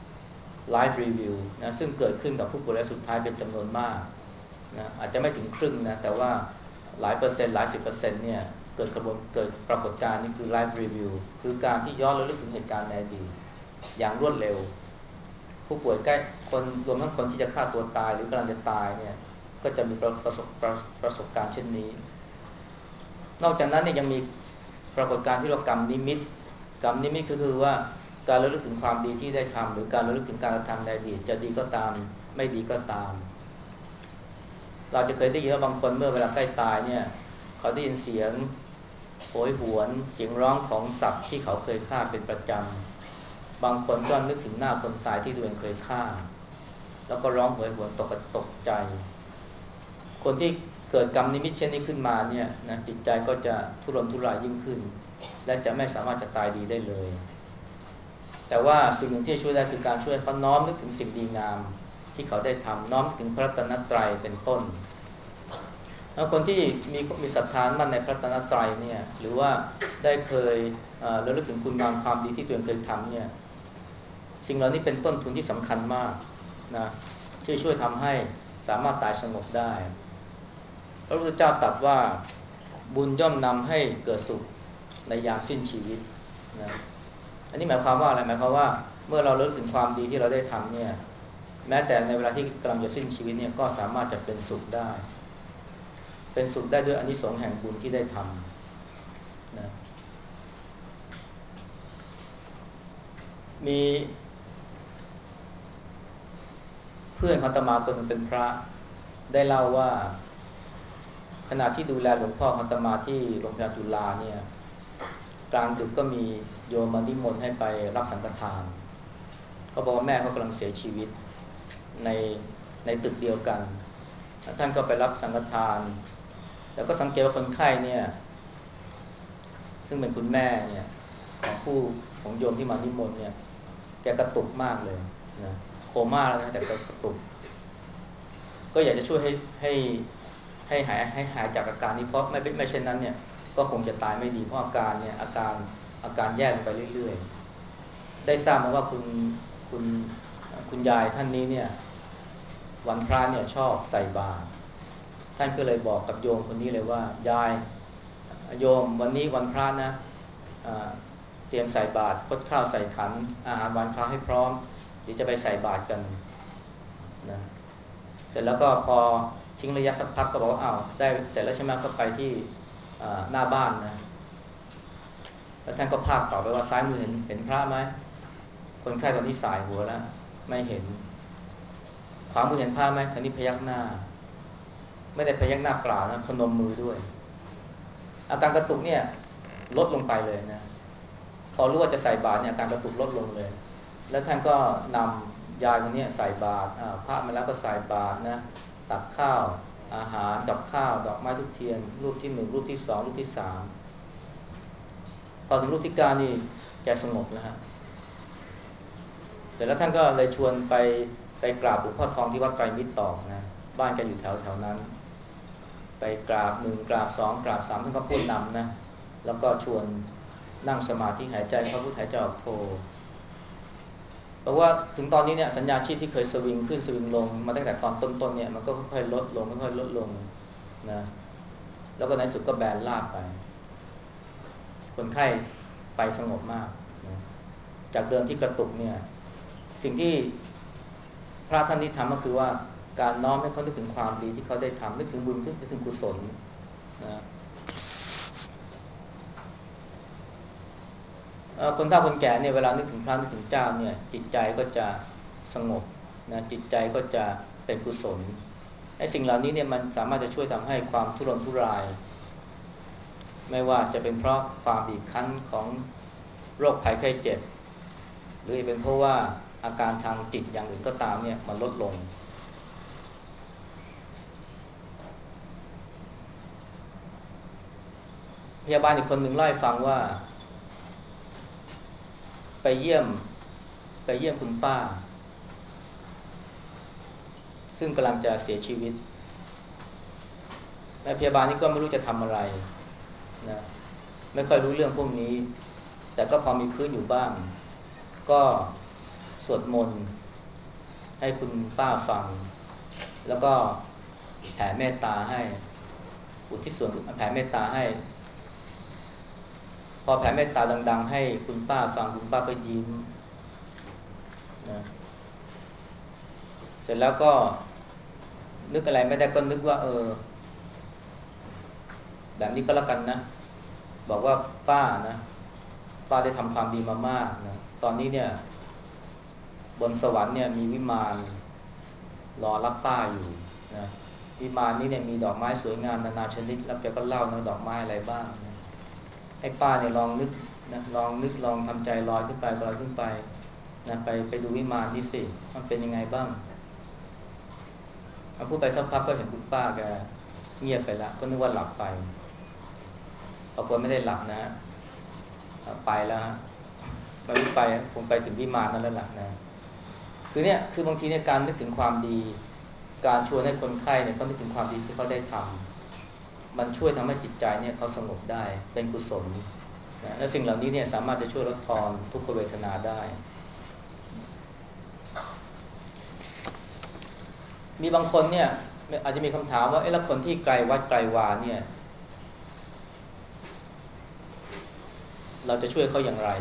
life review นะซึ่งเกิดขึ้นกับผู้ป่วยรายสุดท้ายเป็นจำนวนมากนะอาจจะไม่ถึงครึ่งนะแต่ว่าหลายเปอร์เซ็นต์หลาย10%เนี่ยเกิดปรากฏการณ์นี้คือ life review คือการที่ย้อนระลึกถึงเหตุการณ์ในอดีตอย่างรวดเร็วผู้ป่วยใกล้คนรวมทั้งคนที่จะฆ่าตัวตายหรือกำลังจะตายเนี่ยก็จะมีประสบการณ์เช่นนี้นอกจากนั้นเนี่ยยังมีปรากฏการณ์ที่เรากรรมนิมิตก็คือว่าการระลึกถึงความดีที่ได้ทำหรือการระลึกถึงการกระทำในอดีตจะดีก็ตามไม่ดีก็ตามเราจะเคยได้ยินว่าบางคนเมื่อเวลาใกล้ตายเนี่ยเขาได้ยินเสียงโหยหวนเสียงร้องของสัตว์ที่เขาเคยฆ่าเป็นประจำบางคนก็นึกถึงหน้าคนตายที่ตัวเองเคยฆ่าแล้วก็ร้องโหยหวนตกใจคนที่เกิดกรรมนิมิตเช่นนี้ขึ้นมาเนี่ยนะจิตใจก็จะทุรนทุรายยิ่งขึ้นและจะไม่สามารถจะตายดีได้เลยแต่ว่าสิ่งหนึ่งที่ช่วยได้คือการช่วยเขาน้อมนึกถึงสิ่งดีงามที่เขาได้ทำน้อมถึงพระรัตนตรัยเป็นต้นแล้วคนที่มีศรัทธามั่นในพระรัตนตรัยเนี่ยหรือว่าได้เคยระลึกถึงคุณงามความดีที่ตัวเองเคยทำเนี่ยสิ่งเหล่านี้เป็นต้นทุนที่สำคัญมากนะที่ช่วยทำให้สามารถตายสงบได้พระพุทธเจ้าตรัสว่าบุญย่อมนำให้เกิดสุขในยามสิ้นชีวิตนะอันนี้หมายความว่าอะไรหมายความว่าเมื่อเราระลึกถึงความดีที่เราได้ทำเนี่ยแม้แต่ในเวลาที่กำลังจะสิ้นชีวิตเนี่ยก็สามารถจะเป็นสุขได้ด้วยอานิสงส์แห่งบุญที่ได้ทำนะมีเพื่อนอาตมาคนนึงเป็นพระได้เล่าว่าขณะที่ดูแลหลวงพ่ออาตมาที่โรงพยาบาลจุฬาเนี่ยกลางดึกก็มีโยมมานิมนต์ให้ไปรับสังฆทานเขาบอกว่าแม่เขากำลังเสียชีวิตในในตึกเดียวกันท่านก็ไปรับสังฆทานแล้วก็สังเกตว่าคนไข้เนี่ยซึ่งเป็นคุณแม่เนี่ยของผู้ของโยมที่มานิมนต์เนี่ยแกกระตุกมากเลยนะโคม่าแล้วนะแต่กระตุกก็อยากจะช่วยให้ให้หายจากอาการนี้เพราะไม่เช่นนั้นเนี่ยก็คงจะตายไม่ดีเพราะอาการเนี่ยอาการแย่ลงไปเรื่อยๆได้ทราบมาว่าคุณคุณยายท่านนี้เนี่ยวันพระเนี่ยชอบใส่บาตรท่านก็เลยบอกกับโยมคนนี้เลยว่ายายโยมวันนี้วันพระนะเตรียมใส่บาตรคดข้าวใส่ขันอาหารวันพระให้พร้อมเดี๋ยวจะไปใส่บาตรกันนะเสร็จแล้วก็พอทิ้งระยะสักพักก็บอกว่าอ้าวได้เสร็จแล้วใช่ไหมก็ไปที่หน้าบ้านนะแล้วท่านก็พากต่อไปว่าซ้ายมือเห็นพระไหมคนไข้ตอนนี้สายหัวแล้วไม่เห็นขวามือเห็นพระไหมท่านนี้พยักหน้าไม่ได้พยักหน้าเปล่านะพนมมือด้วยอาการกระตุกเนี่ยลดลงไปเลยนะพอรู้ว่าจะใส่บาตรเนี่ยอาการกระตุกลดลงเลยแล้วท่านก็นำยายคนนี้ใส่บาตรพระมาแล้วก็ใส่บาตรนะตักข้าวอาหารกับข้าวดอกไม้ทุกเทียนรูปที่1รูปที่2รูปที่3พอถึงรูปที่9นี่แกสงบแล้วฮะเสร็จแล้วท่านก็เลยชวนไปกราบหลวงพ่อทองที่วัดไตรมิตรต่อนะบ้านแกอยู่แถวนั้นไปกราบ1กราบ2กราบ3ท่านก็พูดนำนะแล้วก็ชวนนั่งสมาธิหายใจเข้าพุทหายใจออกโทเพราะว่าถึงตอนนี้เนี่ยสัญญาณชีพที่เคยสวิงขึ้นสวิงลงมาตั้งแต่ตอนต้นๆเนี่ยมันก็ค่อยๆลดลงค่อยๆลดลงนะแล้วก็ในสุดก็แบนราบไปคนไข้ไปสงบมากนะจากเดิมที่กระตุกเนี่ยสิ่งที่พระท่านนี้ทำก็คือว่าการน้อมให้เขานึกถึงความดีที่เขาได้ทำนึกถึงบุญนึกถึงกุศลนะคนเฒ่าคนแก่เนี่ยเวลานึกถึงพระนึกถึงเจ้าเนี่ยจิตใจก็จะสงบนะจิตใจก็จะเป็นกุศลไอ้สิ่งเหล่านี้เนี่ยมันสามารถจะช่วยทำให้ความทุรนทุรายไม่ว่าจะเป็นเพราะความบีบคั้นของโรคภัยไข้เจ็บหรือเป็นเพราะว่าอาการทางจิตอย่างอื่นก็ตามเนี่ยมันลดลงพยาบาลอีกคนหนึ่งเล่าให้ฟังว่าไปเยี่ยมคุณป้าซึ่งกำลังจะเสียชีวิตแม่พยาบาลนี่ก็ไม่รู้จะทำอะไรนะไม่ค่อยรู้เรื่องพวกนี้แต่ก็พอมีพื้นอยู่บ้างก็สวดมนต์ให้คุณป้าฟังแล้วก็แผ่เมตตาให้อุทิศส่วนแผ่เมตตาให้พอแผ่เมตตาดังๆให้คุณป้าฟังคุณป้าก็ยิ้มนะเสร็จแล้วก็นึกอะไรไม่ได้ก็นึกว่าแบบนี้ก็แล้วกันนะบอกว่าป้านะป้าได้ทำความดีมามากนะตอนนี้เนี่ยบนสวรรค์เนี่ยมีวิมานรอรับป้าอยู่นะวิมานนี้เนี่ยมีดอกไม้สวยงามนานาชนิดแล้วแกก็เล่านะดอกไม้อะไรบ้างนะให้ป้าเนี่ยลองนึกนะลองนึกลองทำใจลอยขึ้นไปลอยขึ้นไปนะไปดูวิมานนี้สิมันเป็นยังไงบ้างพูดไปสักพักก็เห็นคุณป้าแกเงียบไปแล้วก็นึกว่าหลับไปปรากฏไม่ได้หลับนะไปแล้วไม่รู้ไปคงไปถึงวิมานนั้นแล้วล่ะนะคือเนี่ยคือบางทีเนี่ยการนึกถึงความดีการชวนให้คนไข้เนี่ยเขานึกถึงความดีที่เขาได้ทำมันช่วยทำให้จิตใจเนี่ยเขาสงบได้เป็นกุศลนะและสิ่งเหล่านี้เนี่ยสามารถจะช่วยลดทอนทุกขเวทนาได้มีบางคนเนี่ยอาจจะมีคำถามว่าแล้วคนที่ไกลวัดไกลวาเนี่ยเราจะช่วยเขาอย่างไร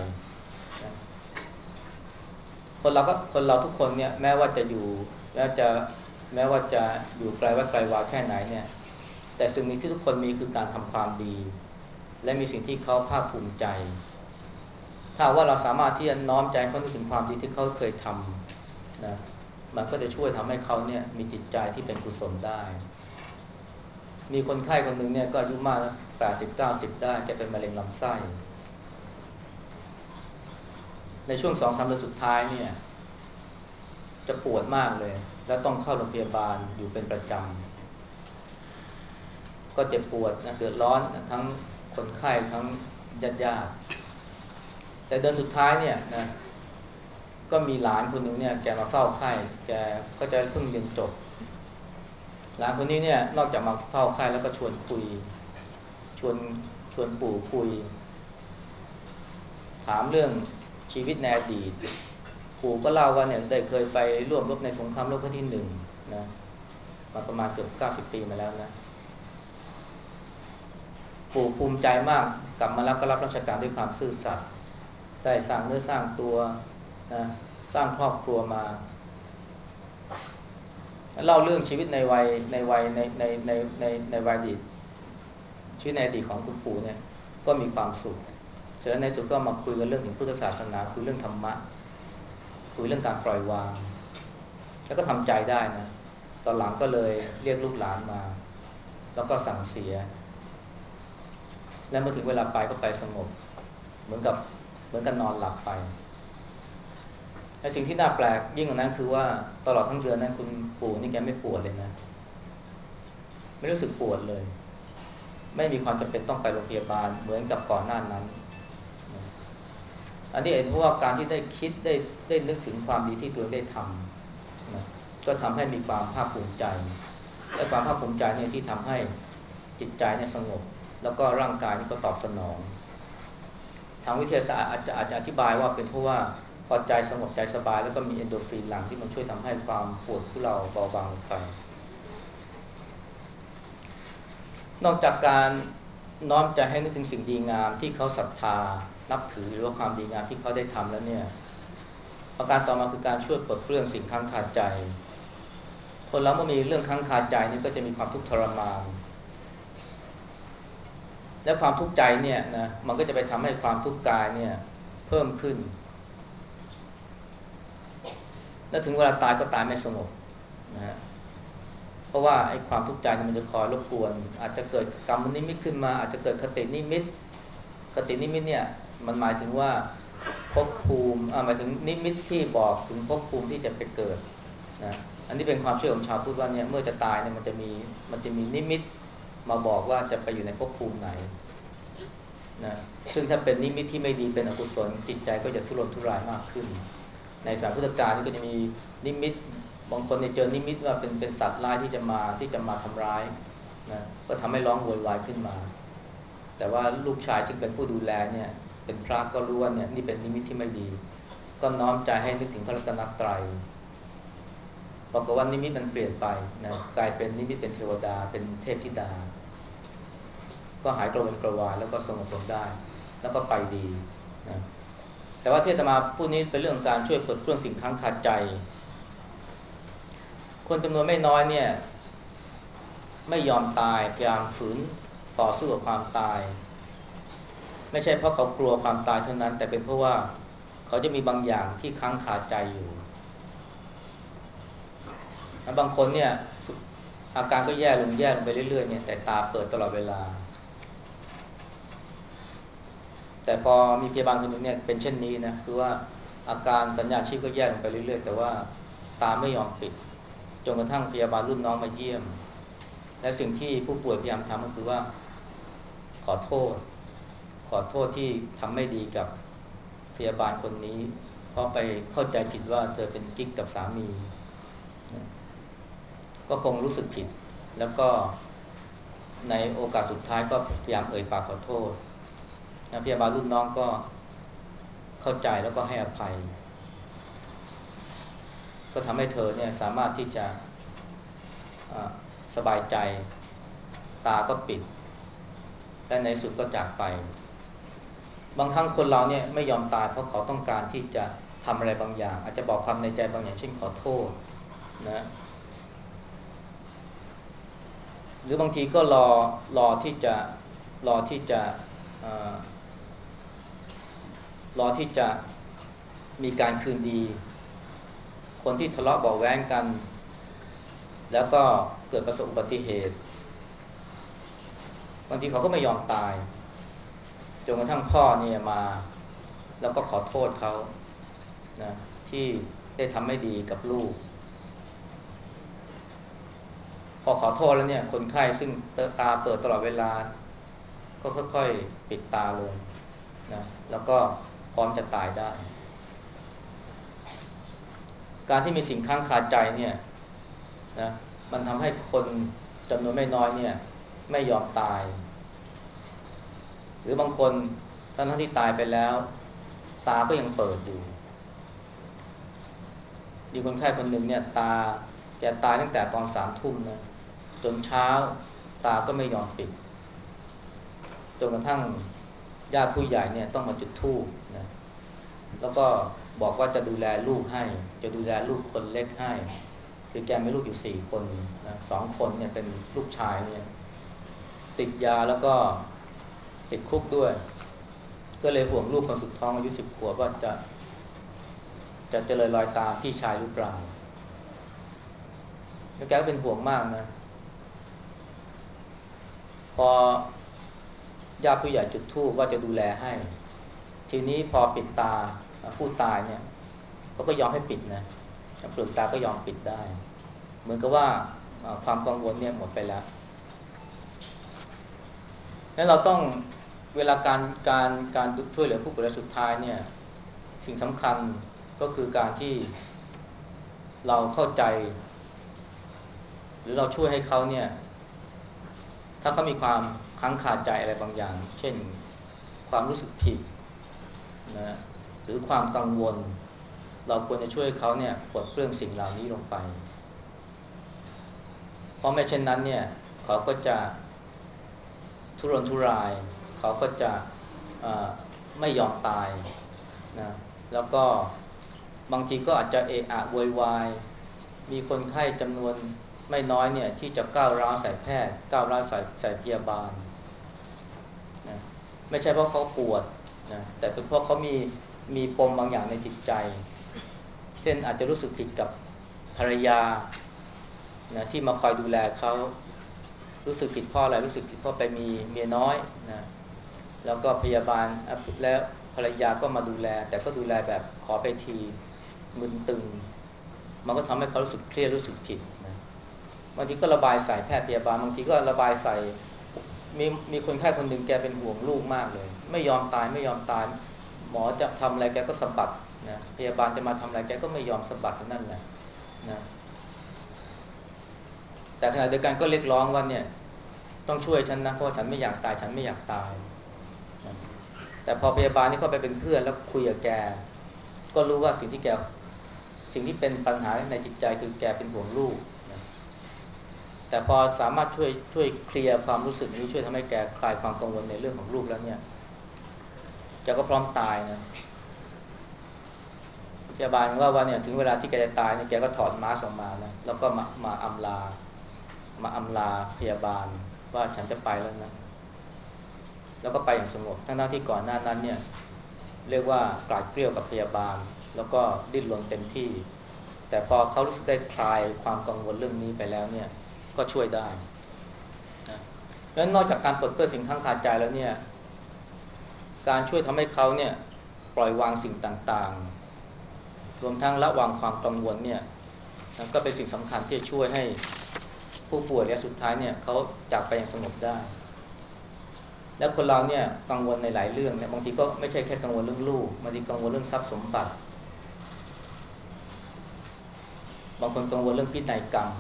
คนเราทุกคนเนี่ยแม้ว่าจะอยู่แม้ว่าจะอยู่ไกลวัดไกลวาแค่ไหนเนี่ยแต่สิ่งนี้ที่ทุกคนมีคือการทำความดีและมีสิ่งที่เขาภาคภูมิใจถ้าว่าเราสามารถที่จะน้อมใจเขานึกถึงความดีที่เขาเคยทำนะมันก็จะช่วยทำให้เขาเนี่ยมีจิตใจที่เป็นกุศลได้มีคนไข้คนหนึ่งเนี่ยก็อายุมาก80-90ได้แกเป็นมะเร็งลำไส้ในช่วง2-3 เดือนสุดท้ายเนี่ยจะปวดมากเลยแล้วต้องเข้าโรงพยาบาลอยู่เป็นประจำก็เจ็บปวดนะเดือดร้อนทั้งคนไข้ทั้งญาติแต่เดือนสุดท้ายเนี่ยนะก็มีหลานคนหนึ่งเนี่ยแกมาเฝ้าไข้แกก็จะเพิ่งเรียนจบหลานคนนี้เนี่ยนอกจากมาเฝ้าไข้แล้วก็ชวนคุยชวนชวนปู่คุยถามเรื่องชีวิตในอดีตปู่ก็เล่าว่าเนี่ยได้เคยไปร่วมรบในสงครามโลกครั้งที่หนึ่งนะมาประมาณเกือบ90 ปีมาแล้วนะปู่ภูมิใจมากกลับมาแล้วก็รับราชการด้วยความซื่อสัตย์ได้สร้างเนื้อสร้างตัวนะสร้างครอบครัวมาเล่าเรื่องชีวิตในวัยในวัยอดีตชีวิตในอดีตของคุณปู่เนี่ยก็มีความสุขเสร็จแล้วในสุดก็มาคุยกันเรื่องถึงพุทธศาสนาคุยเรื่องธรรมะคุยเรื่องการปล่อยวางแล้วก็ทำใจได้นะตอนหลังก็เลยเรียกลูกหลานมาแล้วก็สั่งเสียและเมื่อถึงเวลาไปก็ไปสงบเหมือนกับนอนหลับไปไอ้สิ่งที่น่าแปลกยิ่งกว่านั้นคือว่าตลอดทั้งเดือนนั้นคุณปู่นี่แกไม่ปวดเลยนะไม่รู้สึกปวดเลยไม่มีความจำเป็นต้องไปโรงพยาบาลเหมือนกับก่อนหน้านั้นอันนี้เองเพราะว่าการที่ได้คิดได้นึกถึงความดีที่ตัวเองได้ทำนะก็ทำให้มีความภาคภูมิใจและความภาคภูมิใจเนี่ยที่ทำให้จิตใจเนี่ยสงบแล้วก็ร่างกายนี่ก็ตอบสนองทางวิทยาศาสตร์อาจจะอธิบายว่าเป็นเพราะว่าพอใจสงบใจสบายแล้วก็มีเอนโดรฟินหลั่งที่มันช่วยทำให้ความปวดทุเลาเบาบางลงไปนอกจากการน้อมใจให้นึกถึงสิ่งดีงามที่เขาศรัทธานับถือหรือว่าความดีงามที่เขาได้ทำแล้วเนี่ยประการต่อมาคือการช่วยปลดเปลื้องสิ่งค้างคาใจคนเราเมื่อมีเรื่องค้างคาใจนี่ก็จะมีความทุกข์ทรมานและความทุกข์ใจเนี่ยนะมันก็จะไปทำให้ความทุกข์กายเนี่ยเพิ่มขึ้นและถึงเวลาตายก็ตายไม่สงบนะฮะเพราะว่าไอ้ความทุกข์ใจมันจะคอยรบกวนอาจจะเกิดกรรมนิมิตขึ้นมาอาจจะเกิดคตินิมิตเนี่ยมันหมายถึงว่าภพภูมิหมายถึงนิมิตที่บอกถึงภพภูมิที่จะไปเกิดนะอันนี้เป็นความเชื่อของชาวพุทธว่าเนี่ยเมื่อจะตายเนี่ยมันจะมีนิมิตมาบอกว่าจะไปอยู่ในภพภูมิไหนนะซึ่งถ้าเป็นนิมิตที่ไม่ดีเป็นอกุศลจิตใจก็จะทุรนทุรายมากขึ้นในสมัยพุทธกาลนี่ก็จะมีนิมิตบางคนเนี่ยเจอนิมิตว่าเป็นสัตว์ร้ายที่จะมาทำร้ายนะก็ทำให้ร้องโวยวายขึ้นมาแต่ว่าลูกชายซึ่งเป็นผู้ดูแลเนี่ยเป็นพระก็รู้ว่าเนี่ยนี่เป็นนิมิตที่ไม่ดีก็น้อมใจให้นึกถึงพระรัตนตรัยปรากฏว่านิมิตมันเปลี่ยนไปนะกลายเป็นนิมิตเป็นเทวดาเป็นเทพธิดาก็หายกระวนกระวายแล้วก็สงบลงได้แล้วก็ไปดีนะแต่ว่าที่อาตมาพูดนี้เป็นเรื่องการช่วยปลดเปลื้องสิ่งค้างคาใจคนจำนวนไม่น้อยเนี่ยไม่ยอมตายพยายามฝืนต่อสู้กับความตายไม่ใช่เพราะเขากลัวความตายเท่านั้นแต่เป็นเพราะว่าเขาจะมีบางอย่างที่ค้างคาใจอยู่บางคนเนี่ยอาการก็แย่ลงไปเรื่อยๆเนี่ยแต่ตาเปิดตลอดเวลาแต่พอมีพยาบาลคนหนึ่งเนี่ยเป็นเช่นนี้นะคือว่าอาการสัญญาณชีพก็แย่ลงไปเรื่อยๆแต่ว่าตาไม่ยอมปิดจนกระทั่งพยาบาลรุ่นน้องมาเยี่ยมและสิ่งที่ผู้ป่วยพยายามทำก็คือว่าขอโทษที่ทำไม่ดีกับพยาบาลคนนี้เพราะไปเข้าใจผิดว่าเธอเป็นกิ๊กกับสามีก็คงรู้สึกผิดแล้วก็ในโอกาสสุดท้ายก็พยายามเอ่ยปากขอโทษพยาบาลรุ่นน้องก็เข้าใจแล้วก็ให้อภัยก็ทำให้เธอเนี่ยสามารถที่จะสบายใจตาก็ปิดและในสุดก็จากไปบางครั้งคนเราเนี่ยไม่ยอมตายเพราะเขาต้องการที่จะทำอะไรบางอย่างอาจจะบอกความในใจบางอย่างเช่นขอโทษนะหรือบางทีก็รอที่จะเอ่อรอที่จะมีการคืนดีคนที่ทะเลาะเบาะแว้งกันแล้วก็เกิดประสบอุบัติเหตุบางทีเขาก็ไม่ยอมตายจนกระทั่งพ่อเนี่ยมาแล้วก็ขอโทษเขานะที่ได้ทำไม่ดีกับลูกพอขอโทษแล้วเนี่ยคนไข้ซึ่งตาเปิดตลอดเวลาก็ค่อยๆปิดตาลงนะแล้วก็พร้อมจะตายได้การที่มีสิ่งค้างคาใจเนี่ยนะมันทำให้คนจำนวนไม่น้อยเนี่ยไม่ยอมตายหรือบางคนทั้งที่ตายไปแล้วตาก็ยังเปิดอยู่มีคนไข้คนหนึ่งเนี่ยแกตายตั้งแต่ตอน3 ทุ่มนะจนเช้าตาก็ไม่ยอมปิดจนกระทั่งญาติผู้ใหญ่เนี่ยต้องมาจุดธูปนะแล้วก็บอกว่าจะดูแลลูกให้จะดูแลลูกคนเล็กให้คือแกมีลูกอยู่4 คนนะ2 คนเนี่ยเป็นลูกชายเนี่ยติดยาแล้วก็ติดคุกด้วยก็เลยห่วงลูกคนสุดท้องอายุ10 ขวบว่าจะเจริญรอยตามพี่ชายหรือเปล่าแล้วแกก็เป็นห่วงมากนะพอญาติผู้ใหญ่จุดธูปว่าจะดูแลให้ทีนี้พอปิดตาผู้ตายเนี่ยก็ยอมให้ปิดนะเปลือกตาก็ยอมปิดได้เหมือนกับว่าความกังวลเนี่ยหมดไปแล้วแล้วเราต้องเวลาการช่วยเหลือผู้ป่วยรายสุดท้ายเนี่ยสิ่งสำคัญก็คือการที่เราเข้าใจหรือเราช่วยให้เขาเนี่ยถ้าเขามีความค้างคาใจอะไรบางอย่างเช่นความรู้สึกผิดนะหรือความกังวลเราควรจะช่วยเขาเนี่ยปลดเปลื้องสิ่งเหล่านี้ลงไปเพราะไม่เช่นนั้นเนี่ยเขาก็จะทุรนทุรายเขาก็จะไม่ยอมตายนะแล้วก็บางทีก็อาจจะเอะอะโวยวายมีคนไข้จำนวนไม่น้อยเนี่ยที่จะก้าวร้าวใส่แพทย์ก้าวร้าวใส่พยาบาลนะไม่ใช่เพราะเขาปวดนะแต่เป็นเพราะเขามีปมบางอย่างในจิตใจเช่นอาจจะรู้สึกผิดกับภรรยานะที่มาคอยดูแลเขารู้สึกผิดเพราะอะไรรู้สึกผิดเพราะไปมีเมียน้อยนะแล้วก็พยาบาลแล้วภรรยาก็มาดูแลแต่ก็ดูแลแบบขอไปทีมึนตึงมันก็ทำให้เขารู้สึกเครียดรู้สึกผิดนะบางทีก็ระบายใส่แพทย์พยาบาลบางทีก็ระบายใส่มีคนไข้คนหนึ่งแกเป็นห่วงลูกมากเลยไม่ยอมตายไม่ยอมตายหมอจะทำอะไรแกก็สะบัดนะพยาบาลจะมาทำอะไรแกก็ไม่ยอมสะบัดนั่นแหละนะแต่ขณะเดียวกันก็เรียกร้องว่าเนี่ยต้องช่วยฉันนะเพราะฉันไม่อยากตายฉันไม่อยากตายนะแต่พอพยาบาลนี่เข้าไปเป็นเพื่อนแล้วคุยกับแกก็รู้ว่าสิ่งที่เป็นปัญหาในจิตใจคือแกเป็นห่วงลูกนะแต่พอสามารถช่วยเคลียร์ความรู้สึกนี้ช่วยทำให้แกคลายความกังวลในเรื่องของลูกแล้วเนี่ยแกก็พร้อมตายนะพยาบาลว่าเนี่ยถึงเวลาที่แกจะตายเนี่ยแกก็ถอดมาสก์ออกมานะแล้วก็มาอำลาพยาบาลว่าฉันจะไปแล้วนะแล้วก็ไปอย่างสงบทั้งที่ก่อนหน้านั้นเนี่ยเรียกว่ากราดเกรี้ยวกับพยาบาลแล้วก็ดิ้นรนเต็มที่แต่พอเขารู้สึกได้คลายความกังวลเรื่องนี้ไปแล้วเนี่ยก็ช่วยได้นะแล้วนอกจากการปลดเปลื้องสิ่งข้างคาใจแล้วเนี่ยการช่วยทำให้เขาเนี่ยปล่อยวางสิ่งต่างๆรวมทั้งละวางความกังวลเนี่ยก็เป็นสิ่งสำคัญที่จะช่วยให้ผู้ป่วยระยะสุดท้ายเนี่ยเขาจากไปอย่างสงบได้แล้วคนเราเนี่ยกังวลในหลายเรื่องเนี่ยบางทีก็ไม่ใช่แค่กังวลเรื่องลูกบางทีกังวลเรื่องทรัพย์สมบัติบางคนกังวลเรื่องพินัยกรรม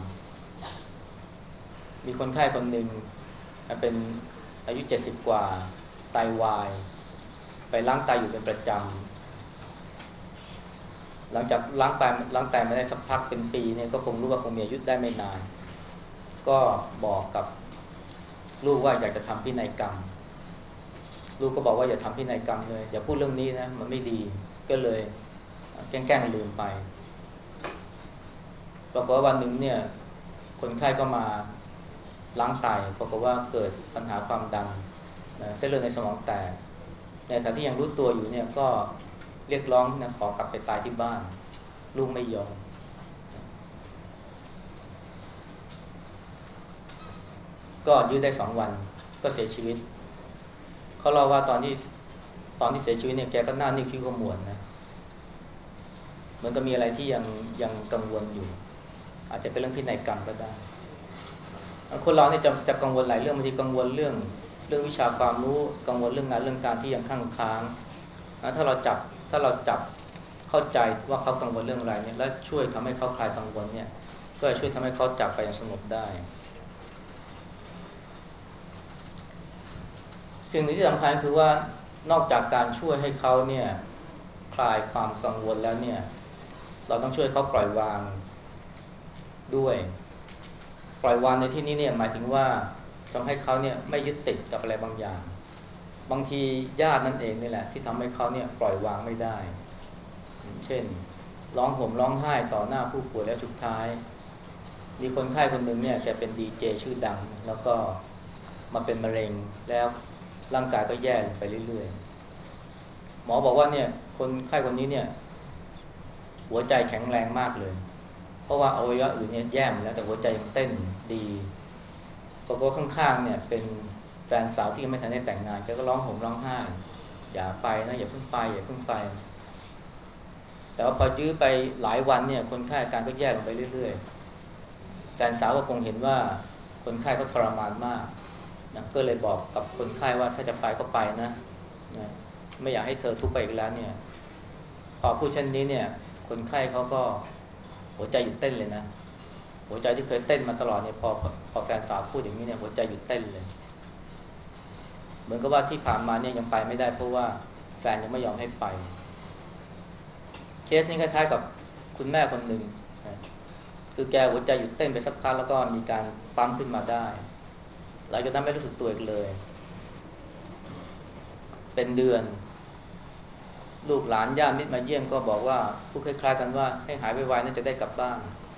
มีคนไข้คนหนึ่งเป็นอายุ70 กว่าไตวายไปล้างไตอยู่เป็นประจำหลังจากล้างไตมาได้สักพักเป็นปีเนี่ยก็คงรู้ว่าคงมีอายุได้ไม่นานก็บอกกับลูกว่าอยากจะทำพินัยกรรมลูกก็บอกว่าอย่าทำพินัยกรรมเลยอย่าพูดเรื่องนี้นะมันไม่ดีก็เลยแกล้งลืมไปปรากฏว่าวันหนึ่งเนี่ยคนไข้ก็มาล้างไตปรากฏว่าเกิดปัญหาความดันนะเส้นเลือดในสมองแตกในขณะที่ยังรู้ตัวอยู่เนี่ยก็เรียกร้องนะขอกลับไปตายที่บ้านลูกไม่ยอมก็ยื้อได้2 วันก็เสียชีวิตเขาเล่าว่าตอนที่เสียชีวิตเนี่ยแกก็หน้านิ่งคิ้วขมวดนะเหมือนกับมีอะไรที่ยังกังวลอยู่อาจจะเป็นเรื่องพินัยกรรมก็ได้คนเราเนี่ยจะกังวลหลายเรื่องบางทีกังวลเรื่องวิชาความรู้กังวลเรื่องงานเรื่องการที่ยังข้างค้างนะถ้าเราจับเข้าใจว่าเขากังวลเรื่องอะไรเนี่ยและช่วยทำให้เขาคลายกังวลเนี่ยก็จะช่วยทำให้เขาจับไปอย่างสงบได้สิ่งหนึ่งที่สำคัญคือว่านอกจากการช่วยให้เขาเนี่ยคลายความกังวลแล้วเนี่ยเราต้องช่วยเขาปล่อยวางด้วยปล่อยวางในที่นี้เนี่ยหมายถึงว่าทำให้เขาเนี่ยไม่ยึดติดกับอะไรบางอย่างบางทีญาตินั่นเองนี่แหละที่ทำให้เขาเนี่ยปล่อยวางไม่ได้เช่นร้องห่มร้องไห้ต่อหน้าผู้ป่วยและสุดท้ายมีคนไข้คนหนึ่งเนี่ยแกเป็นดีเจชื่อดังแล้วก็มาเป็นมะเร็งแล้วร่างกายก็แย่ลงไปเรื่อยๆหมอบอกว่าเนี่ยคนไข้คนนี้เนี่ยหัวใจแข็งแรงมากเลยเพราะว่าอวัยวะอื่นเนี่ยแย่หมดแล้วแต่หัวใจยังเต้นดีปรากฏว่าข้างๆเนี่ยเป็นแฟนสาวที่ยังไม่ทันได้แต่งงานแกก็ร้องห่มร้องไห้อย่าไปนะอย่าเพิ่งไปอย่าเพิ่งไปแต่ว่าพอยื้อไปหลายวันเนี่ยคนไข้อาการก็แย่ลงไปเรื่อยๆแฟนสาวก็คงเห็นว่าคนไข้ก็ทรมานมากนะก็เลยบอกกับคนไข้ว่าถ้าจะไปก็ไปนะไม่อยากให้เธอทุกข์ไปอีกแล้วเนี่ยพอพูดเช่นนี้เนี่ยคนไข้เขาก็หัวใจหยุดเต้นเลยนะหัวใจที่เคยเต้นมาตลอดเนี่ยพอแฟนสาวพูดอย่างนี้เนี่ยหัวใจหยุดเต้นเลยเหมือนกับว่าที่ผ่านมาเนี่ยยังไปไม่ได้เพราะว่าแฟนยังไม่ยอมให้ไปเคสนี้คล้ายๆกับคุณแม่คนหนึ่งนะคือแกหัวใจหยุดเต้นไปสักพักแล้วก็มีการปั๊มขึ้นมาได้หลังจากนั้นไม่รู้สึกตัวอีกเลยเป็นเดือนลูกหลานญาติมิตรมาเยี่ยมก็บอกว่าพูดคล้ายๆกันว่าให้หายไวๆน่าจะได้กลับบ้าน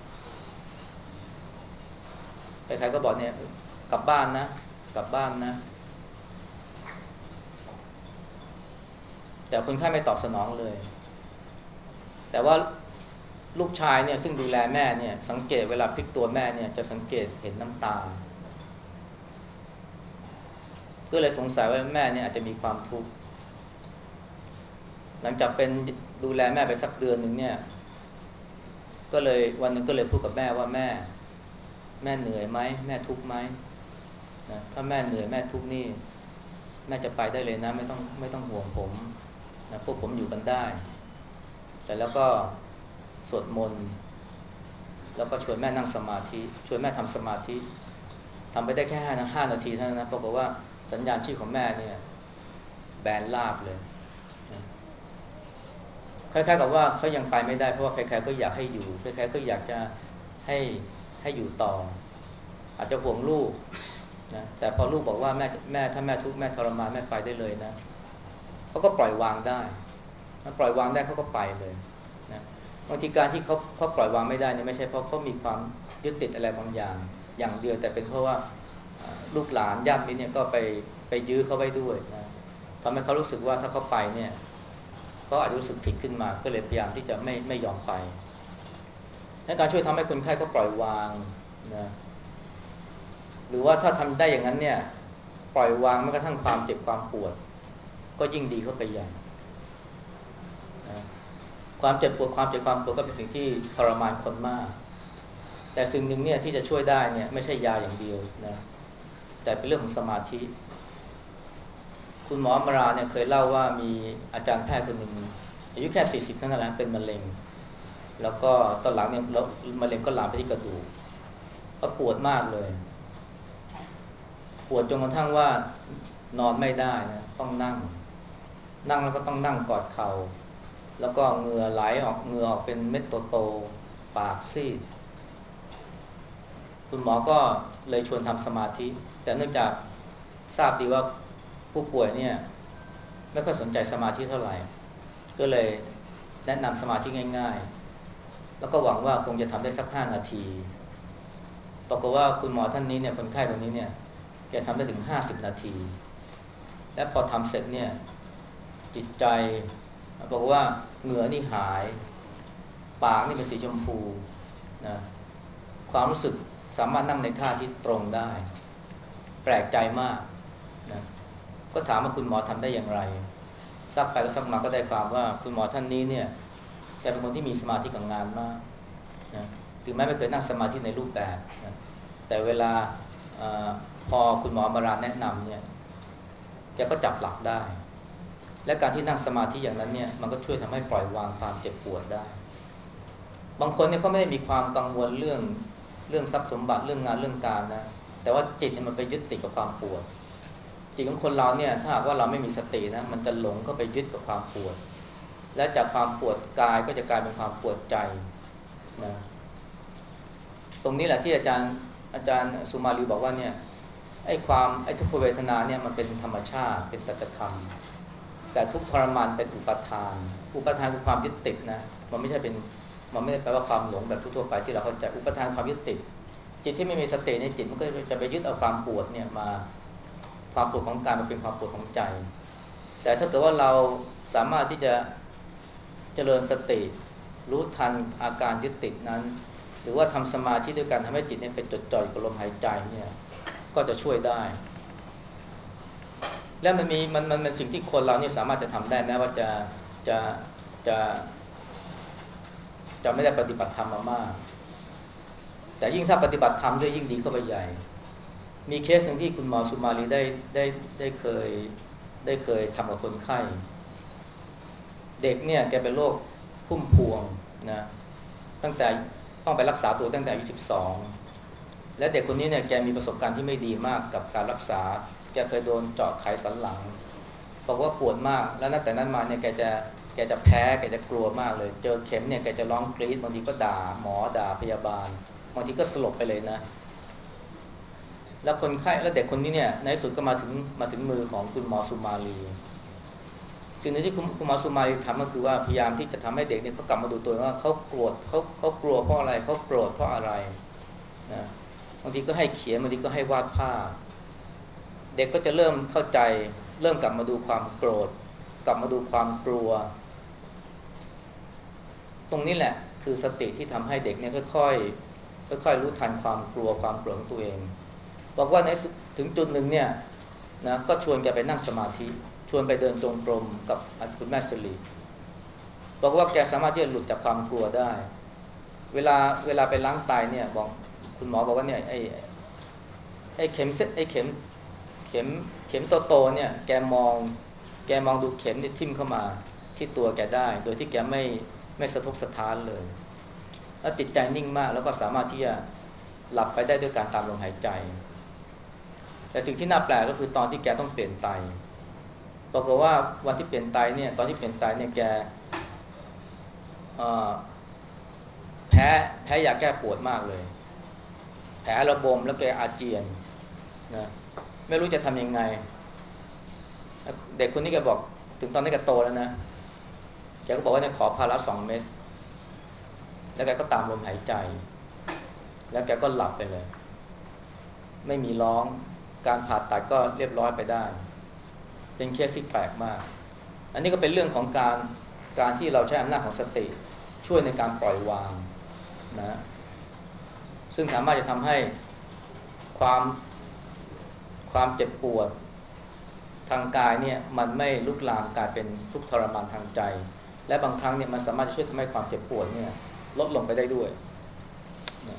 ใครๆก็บอกเนี่ยกลับบ้านนะกลับบ้านนะแต่คนไข้ไม่ตอบสนองเลยแต่ว่าลูกชายเนี่ยซึ่งดูแลแม่เนี่ยสังเกตเวลาพลิกตัวแม่เนี่ยจะสังเกตเห็นน้ำตาก็เลยสงสัยว่าแม่เนี่ยอาจจะมีความทุกข์หลังจากเป็นดูแลแม่ไปสักเดือนหนึ่งเนี่ยก็เลยวันหนึ่งก็เลยพูดกับแม่ว่าแม่เหนื่อยไหมแม่ทุกข์ไหมนะถ้าแม่เหนื่อยแม่ทุกข์นี่แม่จะไปได้เลยนะไม่ต้องห่วงผมนะพวกผมอยู่กันได้แต่แล้วก็สวดมนต์แล้วก็ชวนแม่นั่งสมาธิชวนแม่ทำสมาธิทำไปได้แค่5 นาทีเท่านั้นนะปรากฏว่าสัญญาณชีพของแม่เนี่ยแบนราบเลยนะคล้ายๆกับว่าเขายังไปไม่ได้เพราะว่าใครๆก็อยากให้อยู่ใครๆก็อยากจะให้ให้อยู่ต่ออาจจะห่วงลูกนะแต่พอลูกบอกว่าแม่ถ้าแม่ทุกข์แม่ทรมานแม่ไปได้เลยนะเขาก็ปล่อยวางได้ถ้าปล่อยวางได้เขาก็ไปเลยนะบางทีการที่เขาปล่อยวางไม่ได้นี่ไม่ใช่เพราะเขามีความยึดติดอะไรบางอย่างอย่างเดียวแต่เป็นเพราะว่าลูกหลานญาติมิตรเนี่ยก็ไปยื้อเขาไว้ด้วยนะทำให้เขารู้สึกว่าถ้าเขาไปเนี่ยเขาอาจจะรู้สึกผิดขึ้นมาก็เลยพยายามที่จะไม่ยอมไปในการช่วยทำให้คนไข้ก็ปล่อยวางนะหรือว่าถ้าทำได้อย่างนั้นเนี่ยปล่อยวางแม้กระทั่งความเจ็บความปวดก็ยิ่งดีเข้าไปใหญ่นะความเจ็บปวดความเจ็บความปวดก็เป็นสิ่งที่ทรมานคนมากแต่สิ่งหนึ่งเนี่ยที่จะช่วยได้เนี่ยไม่ใช่ยาอย่างเดียวนะแต่เป็นเรื่องของสมาธิคุณหมอมราเนี่ยเคยเล่าว่ามีอาจารย์แพทย์คนหนึ่งอายุแค่40เท่านั้นแหละเป็นมะเร็งแล้วก็ตอนหลังเนี่ยมะเร็งก็ลามไปที่กระดูกก็ปวดมากเลยปวดจนกระทั่งว่านอนไม่ได้นะต้องนั่งแล้วก็ต้องนั่งกอดเข่าแล้วก็เหงื่อไหลออกเหงื่อออกเป็นเม็ดโตๆปากซีดคุณหมอก็เลยชวนทำสมาธิแต่เนื่องจากทราบดีว่าผู้ป่วยเนี่ยไม่ค่อยสนใจสมาธิเท่าไหร่ก็เลยแนะนำสมาธิง่ายๆแล้วก็หวังว่าคงจะทำได้สัก5 นาทีปรากฏว่าคุณหมอท่านนี้เนี่ยคนไข้คนนี้เนี่ยแกทำได้ถึง50 นาทีและพอทำเสร็จเนี่ยจิตใจบอกว่าเหงื่อนี่หายปากนี่เป็นสีชมพูนะความรู้สึกสามารถนั่งในท่าที่ตรงได้แปลกใจมากนะก็ถามว่าคุณหมอทำได้อย่างไรซักไปก็ซักมาก็ได้ความว่าคุณหมอท่านนี้เนี่ยแกเป็นคนที่มีสมาธิกับงานมากนะถึงแม้ไม่เคยนั่งสมาธิในรูปแบบนะแต่เวลาอพอคุณหมอมาราแนะนำเนี่ยแกก็จับหลักได้และการที่นั่งสมาธิอย่างนั้นเนี่ยมันก็ช่วยทำให้ปล่อยวางความเจ็บปวดได้บางคนเนี่ยก็ไม่ได้มีความกังวลเรื่องทรัพย์สมบัติเรื่องงานเรื่องการนะแต่ว่าจิตเนี่ยมันไปยึดติดกับความปวดจิตของคนเราเนี่ยถ้าหากว่าเราไม่มีสตินะมันจะหลงเข้าไปยึดกับความปวดและจากความปวดกายก็จะกลายเป็นความปวดใจนะตรงนี้แหละที่อาจารย์สุมาลีบอกว่าเนี่ยไอ้ทุกขเวทนาเนี่ยมันเป็นธรรมชาติเป็นสัจธรรมแต่ทุกทรมานเป็นอุปทานคือความยึดติดนะมันไม่ได้แปลว่าความหลงแบบทั่วๆไปที่เราเข้าใจอุปทานความยึดติดจิตที่ไม่มีสติในจิตมันก็จะไปยึดเอาความปวดเนี่ยมาความปวดของกายมันเป็นความปวดของใจแต่ถ้าเกิดว่าเราสามารถที่จะเจริญสติรู้ทันอาการยึดติดนั้นหรือว่าทำสมาธิด้วยการทำให้จิตเนี่ยไปจดจ่ออยู่กับลมหายใจเนี่ยก็จะช่วยได้และมันเป็นสิ่งที่คนเราเนี่ยสามารถจะทำได้แม้ว่าจะจะจะไม่ได้ปฏิบัติธรรมมามากแต่ยิ่งถ้าปฏิบัติธรรมด้วยยิ่งดีเข้าไปใหญ่มีเคสหนึ่งที่คุณหมอสุมาลีได้ได้เคยทำกับคนไข้เด็กเนี่ยแกเป็นโรคพุ่มพวงนะตั้งแต่ต้องไปรักษาตัวตั้งแต่อายุ12และเด็กคนนี้เนี่ยแกมีประสบการณ์ที่ไม่ดีมากกับการรักษาแกเคยโดนเจาะไขสันหลังบอกว่าปวดมากแล้วตั้งแต่นั้นมาเนี่ยแกจะแพ้แกจะกลัวมากเลยเจอเข็มเนี่ยแกจะร้องกรี๊ดบางทีก็ด่าหมอด่าพยาบาลบางทีก็สลบไปเลยนะแล้วคนไข้แล้วเด็กคนนี้เนี่ยในที่สุดก็มาถึงมือของคุณหมอสุมาลีสิ่งที่คุณหมอสุมาลีทำก็คือว่าพยายามที่จะทำให้เด็กเนี่ยเขากลับมาดูตัวว่าเขาโกรธเขากลัวเพราะอะไรเขาโกรธเพราะอะไรนะบางทีก็ให้เขียนบางทีก็ให้วาดภาพเด็กก็จะเริ่มเข้าใจเริ่มกลับมาดูความโกรธกลับมาดูความกลัวตรงนี้แหละคือสติที่ทำให้เด็กเนี่ยค่อยรู้ทันความกลัวความโกรธของตัวเองบอกว่าในถึงจุดหนึ่งเนี่ยนะก็ชวนแกไปนั่งสมาธิชวนไปเดินจงกรมกับคุณแม่สิริบอกว่าแกสามารถที่จะหลุดจากความกลัวได้เวลาไปล้างไตเนี่ยบอกคุณหมอบอกว่าเนี่ยไอ้เข็มเส้นไอ้เข็มเข็มโตๆเนี่ยแกมองดูเข็มที่ทิ่มเข้ามาที่ตัวแกได้โดยที่แกไม่สะทกสะท้านเลยแล้วจิตใจนิ่งมากแล้วก็สามารถที่จะหลับไปได้ด้วยการตามลมหายใจแต่สิ่งที่น่าแปลกก็คือตอนที่แกต้องเปลี่ยนไตปรากฏว่าวันที่เปลี่ยนไตเนี่ยตอนที่เปลี่ยนไตเนี่ยแกเอ่อแพ้ยาแก้ปวดมากเลยแผลระบมแล้วแกอาเจียนนะไม่รู้จะทำยังไงเด็กคนนี้แกบอกถึงตอนนี้แกโตแล้วนะแกก็บอกว่าเนี่ยขอพารา2 เม็ดแล้วแกก็ตามลมหายใจแล้วแกก็หลับไปเลยไม่มีร้องการผ่าตัดก็เรียบร้อยไปได้เป็นเคสที่แปลกมากอันนี้ก็เป็นเรื่องของการที่เราใช้อำนาจของสติช่วยในการปล่อยวางนะซึ่งสามารถจะทำให้ความความเจ็บปวดทางกายเนี่ยมันไม่ลุกลามกลายเป็นทุกข์ทรมานทางใจและบางครั้งเนี่ยมันสามารถจะช่วยทำให้ความเจ็บปวดเนี่ยลดลงไปได้ด้วยนะ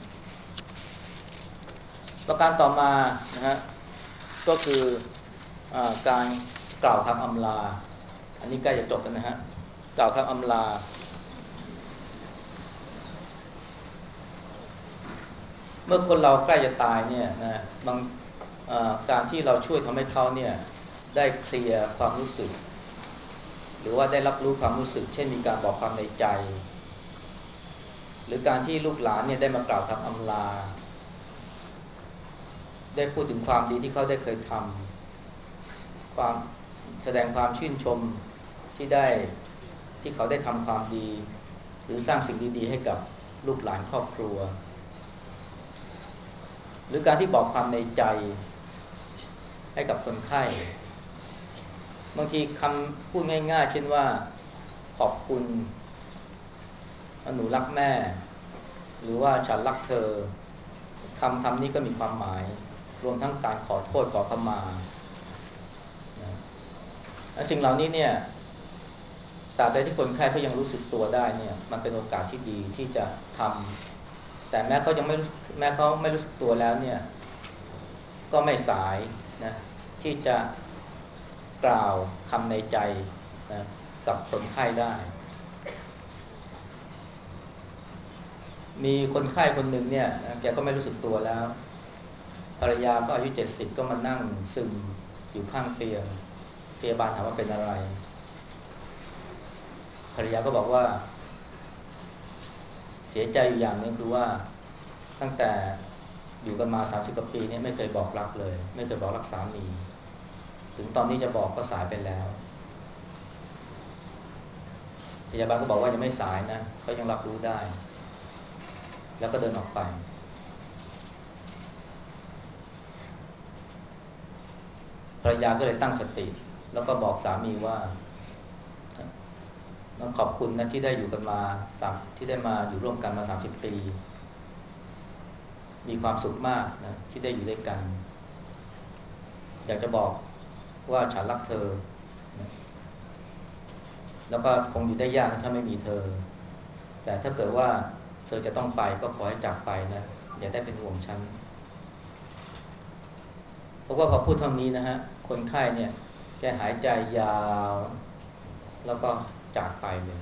ประการต่อมานะฮะก็คือการกล่าวคำอำลาอันนี้ใกล้จะจบแล้วนะฮะกล่าวคำอำลาเมื่อคนเราใกล้จะตายเนี่ยนะบางการที่เราช่วยทำให้เขาเนี่ยได้เคลียร์ความรู้สึกหรือว่าได้รับรู้ความรู้สึกเช่นมีการบอกความในใจหรือการที่ลูกหลานเนี่ยได้มากล่าวคำอำลาได้พูดถึงความดีที่เขาได้เคยทำความแสดงความชื่นชมที่เขาได้ทำความดีหรือสร้างสิ่งดีๆให้กับลูกหลานครอบครัวหรือการที่บอกความในใจให้กับคนไข้บางทีคำพูดง่ายๆเช่นว่าขอบคุณหนูรักแม่หรือว่าฉันรักเธอคำนี้ก็มีความหมายรวมทั้งการขอโทษขอขมาสิ่งเหล่านี้เนี่ยตราบใดที่คนไข้เขายังรู้สึกตัวได้เนี่ยมันเป็นโอกาสที่ดีที่จะทำแต่แม้เขาไม่รู้สึกตัวแล้วเนี่ยก็ไม่สายนะที่จะกล่าวคำในใจนะกับคนไข้ได้มีคนไข้คนหนึ่งเนี่ยแกก็ไม่รู้สึกตัวแล้วภรรยาก็อายุ70ก็มานั่งซึมอยู่ข้างเตียงพยาบาลถามว่าเป็นอะไรภรรยาก็บอกว่าเสียใจอยู่อย่างนึงคือว่าตั้งแต่อยู่กันมา30 กว่าปีเนี่ยไม่เคยบอกรักเลยไม่เคยบอกรักสามีถึงตอนนี้จะบอกก็สายไปแล้วพยาบาลก็บอกว่ายังไม่สายนะเขายังรับรู้ได้แล้วก็เดินออกไปภรรยาก็เลยตั้งสติแล้วก็บอกสามีว่าต้องขอบคุณนะที่ได้อยู่กันมาที่ได้มาอยู่ร่วมกันมา30 ปีมีความสุขมากนะที่ได้อยู่ด้วยกันอยากจะบอกว่าฉันรักเธอนะแล้วก็คงอยู่ได้ยากถ้าไม่มีเธอแต่ถ้าเกิดว่าเธอจะต้องไปก็ขอให้จากไปนะอย่าได้เป็นห่วงฉันเพราะว่าพอพูดเท่านี้นะฮะคนไข้เนี่ยแกหายใจยาวแล้วก็จากไปเลย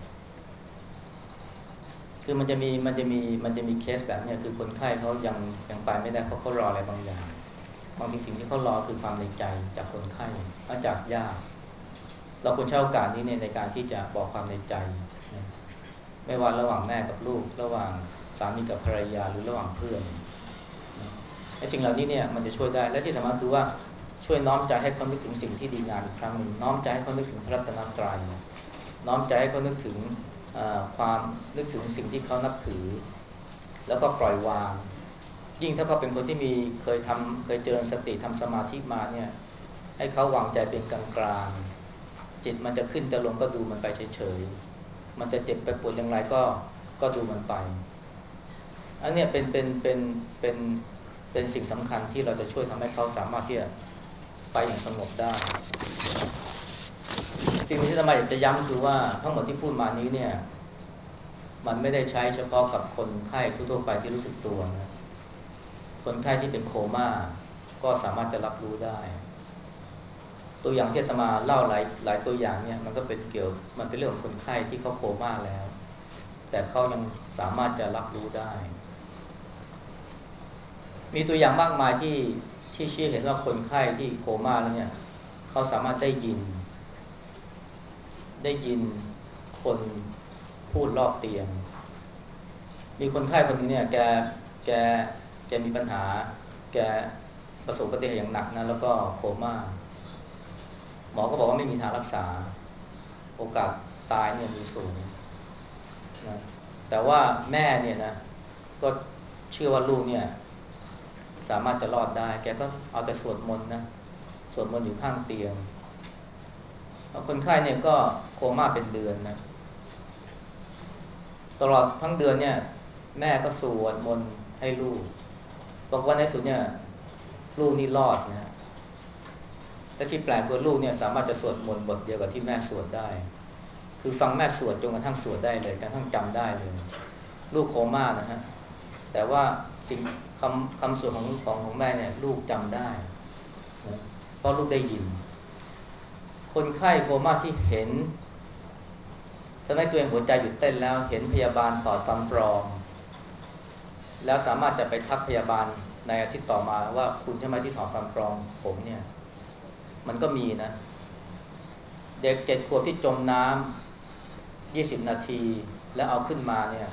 คือมันจะมีเคสแบบนี้คือคนไข้เขายังไปไม่ได้เพราะเขารออะไรบางอย่างบางทีสิ่งที่เขารอคือความในใจจากคนไข้และจากญาติเราควรใช้โอกาสนี้ในการที่จะบอกความในใจนะไม่ว่าระหว่างแม่กับลูกระหว่างสามีกับภรรยาหรือระหว่างเพื่อนนะไอ้สิ่งเหล่านี้เนี่ยมันจะช่วยได้และที่สำคัญคือว่าช่วยน้อมใจให้เขานึกถึงสิ่งที่ดีงามอีกครั้งหนึ่งน้อมใจให้เขานึกถึงพระรัตนตรัยน้อมใจให้เขานึกถึงความนึกถึงสิ่งที่เขานับถือแล้วก็ปล่อยวางยิ่งถ้าเขาเป็นคนที่เคยเจริญสติทำสมาธิมาเนี่ยให้เขาวางใจเป็นกลางกลางจิตมันจะขึ้นจะลงก็ดูมันไปเฉยๆมันจะเจ็บไปปวดอย่างไรก็ดูมันไปอันนี้เป็นเป็นสิ่งสำคัญที่เราจะช่วยทำให้เขาสามารถที่จะไปอย่างสงบได้สิ่งที่อาตมาอยากจะย้ำคือว่าทั้งหมดที่พูดมานี้เนี่ยมันไม่ได้ใช้เฉพาะกับคนไข้ทั่วๆไปที่รู้สึกตัวนะคนไข้ที่เป็นโคม่าก็สามารถจะรับรู้ได้ตัวอย่างที่อาตมาเล่าหลายตัวอย่างเนี่ยมันก็เป็นมันเป็นเรื่องของคนไข้ที่เขาโคม่าแล้วแต่เขายังสามารถจะรับรู้ได้มีตัวอย่างมากมายที่ชี้เห็นว่าคนไข้ที่โคม่าแล้วเนี่ยเขาสามารถได้ยินคนพูดรอบเตียงมีคนไข้คนนึงเนี่ยแกแกมีปัญหาแกประสบอุบัติเหตุอย่างหนักนะแล้วก็โคม่าหมอก็บอกว่าไม่มีทางรักษาโอกาสตายเนี่ยมีสูงนะแต่ว่าแม่เนี่ยนะก็เชื่อว่าลูกเนี่ยสามารถจะรอดได้แกก็เอาแต่สวดมนต์นะสวดมนต์อยู่ข้างเตียงคนไข้เนี่ยก็โคม่าเป็นเดือนนะตลอดทั้งเดือนเนี่ยแม่ก็สวดมนต์ให้ลูกบอกว่าในสุดเนี่ยลูกนี่รอดนะแต่ที่แปลกคือลูกเนี่ยสามารถจะสวดมนต์บทเดียวกับที่แม่สวดได้คือฟังแม่สวดจนกระทั่งสวดได้เลยกระทั่งจำได้เลยลูกโคม่านะฮะแต่ว่าสิ่งคำสวดของแม่เนี่ยลูกจำได้นะเพราะลูกได้ยินคนไข้โคม่าที่เห็นทำให้ตัวเองหัวใจหยุดเต้นแล้วเห็นพยาบาลถอดฟันปลอมแล้วสามารถจะไปทักพยาบาลในอาทิตย์ต่อมาว่าคุณใช่ไหมที่ถอดฟันปลอมผมเนี่ยมันก็มีนะเด็ก7 ขวบที่จมน้ำ20 นาทีแล้วเอาขึ้นมาเนี่ย